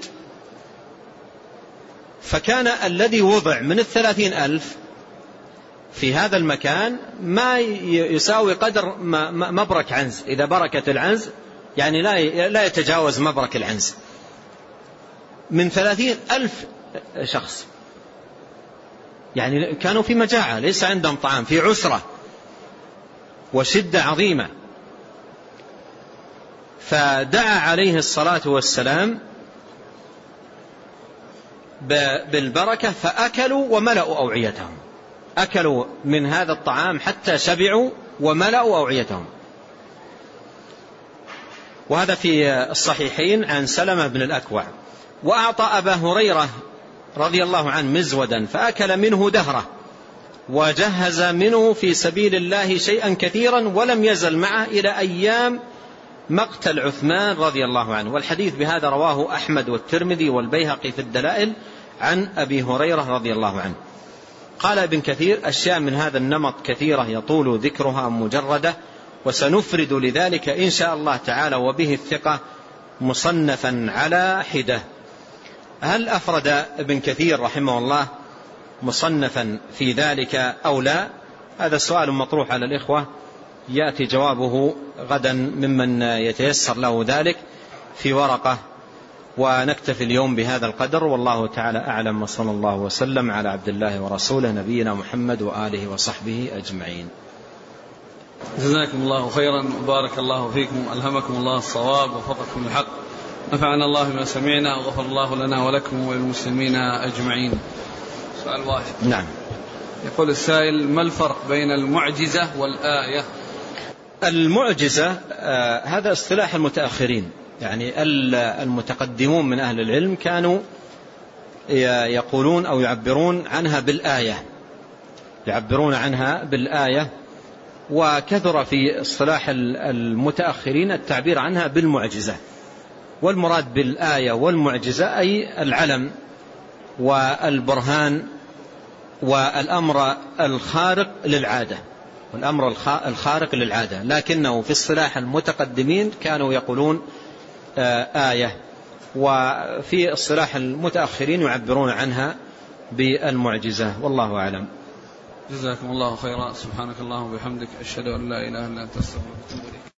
فكان الذي وضع من الثلاثين ألف في هذا المكان ما يساوي قدر مبرك عنز. إذا بركت العنز يعني لا يتجاوز مبرك العنز من ثلاثين ألف شخص. يعني كانوا في مجاعة، ليس عندهم طعام، في عسرة وشدة عظيمة. فدعا عليه الصلاة والسلام بالبركة فأكلوا وملأوا أوعيتهم. أكلوا من هذا الطعام حتى شبعوا وملأوا أوعيتهم. وهذا في الصحيحين عن سلمة بن الأكوع. وأعطى أبا هريرة رضي الله عنه مزودا فأكل منه دهره، وجهز منه في سبيل الله شيئا كثيرا، ولم يزل معه إلى أيام مقتل عثمان رضي الله عنه. والحديث بهذا رواه أحمد والترمذي والبيهقي في الدلائل عن أبي هريرة رضي الله عنه. قال ابن كثير: أشياء من هذا النمط كثيرة يطول ذكرها مجردة، وسنفرد لذلك إن شاء الله تعالى وبه الثقة مصنفا على حدة. هل أفرد ابن كثير رحمه الله مصنفا في ذلك أو لا؟ هذا السؤال مطروح على الإخوة، يأتي جوابه غدا ممن يتيسر له ذلك في ورقة. ونكتفي اليوم بهذا القدر، والله تعالى أعلم، وصلى الله وسلم على عبد الله ورسوله نبينا محمد وآله وصحبه أجمعين. جزاكم الله خيرا وبارك الله فيكم، ألهمكم الله الصواب ووفقكم الحق، نفعنا الله بما سمعنا وغفر الله لنا ولكم وللمسلمين أجمعين. سؤال واحد. نعم. يقول السائل: ما الفرق بين المعجزة والآية؟ المعجزة آه هذا اصطلاح المتأخرين، يعني المتقدمون من أهل العلم كانوا يقولون أو يعبرون عنها بالآية، يعبرون عنها بالآية. وكثر في اصطلاح المتأخرين التعبير عنها بالمعجزة. والمراد بالآية والمعجزة أي العلم والبرهان والأمر الخارق للعادة، والأمر الخارق للعادة. لكنه في اصطلاح المتقدمين كانوا يقولون آية، وفي اصطلاح المتأخرين يعبرون عنها بالمعجزة، والله أعلم. جزاكم الله خيرا. سبحانك اللهم وبحمدك، أشهد أن لا إله إلا أنت، أستغفرك وأتوب إليك.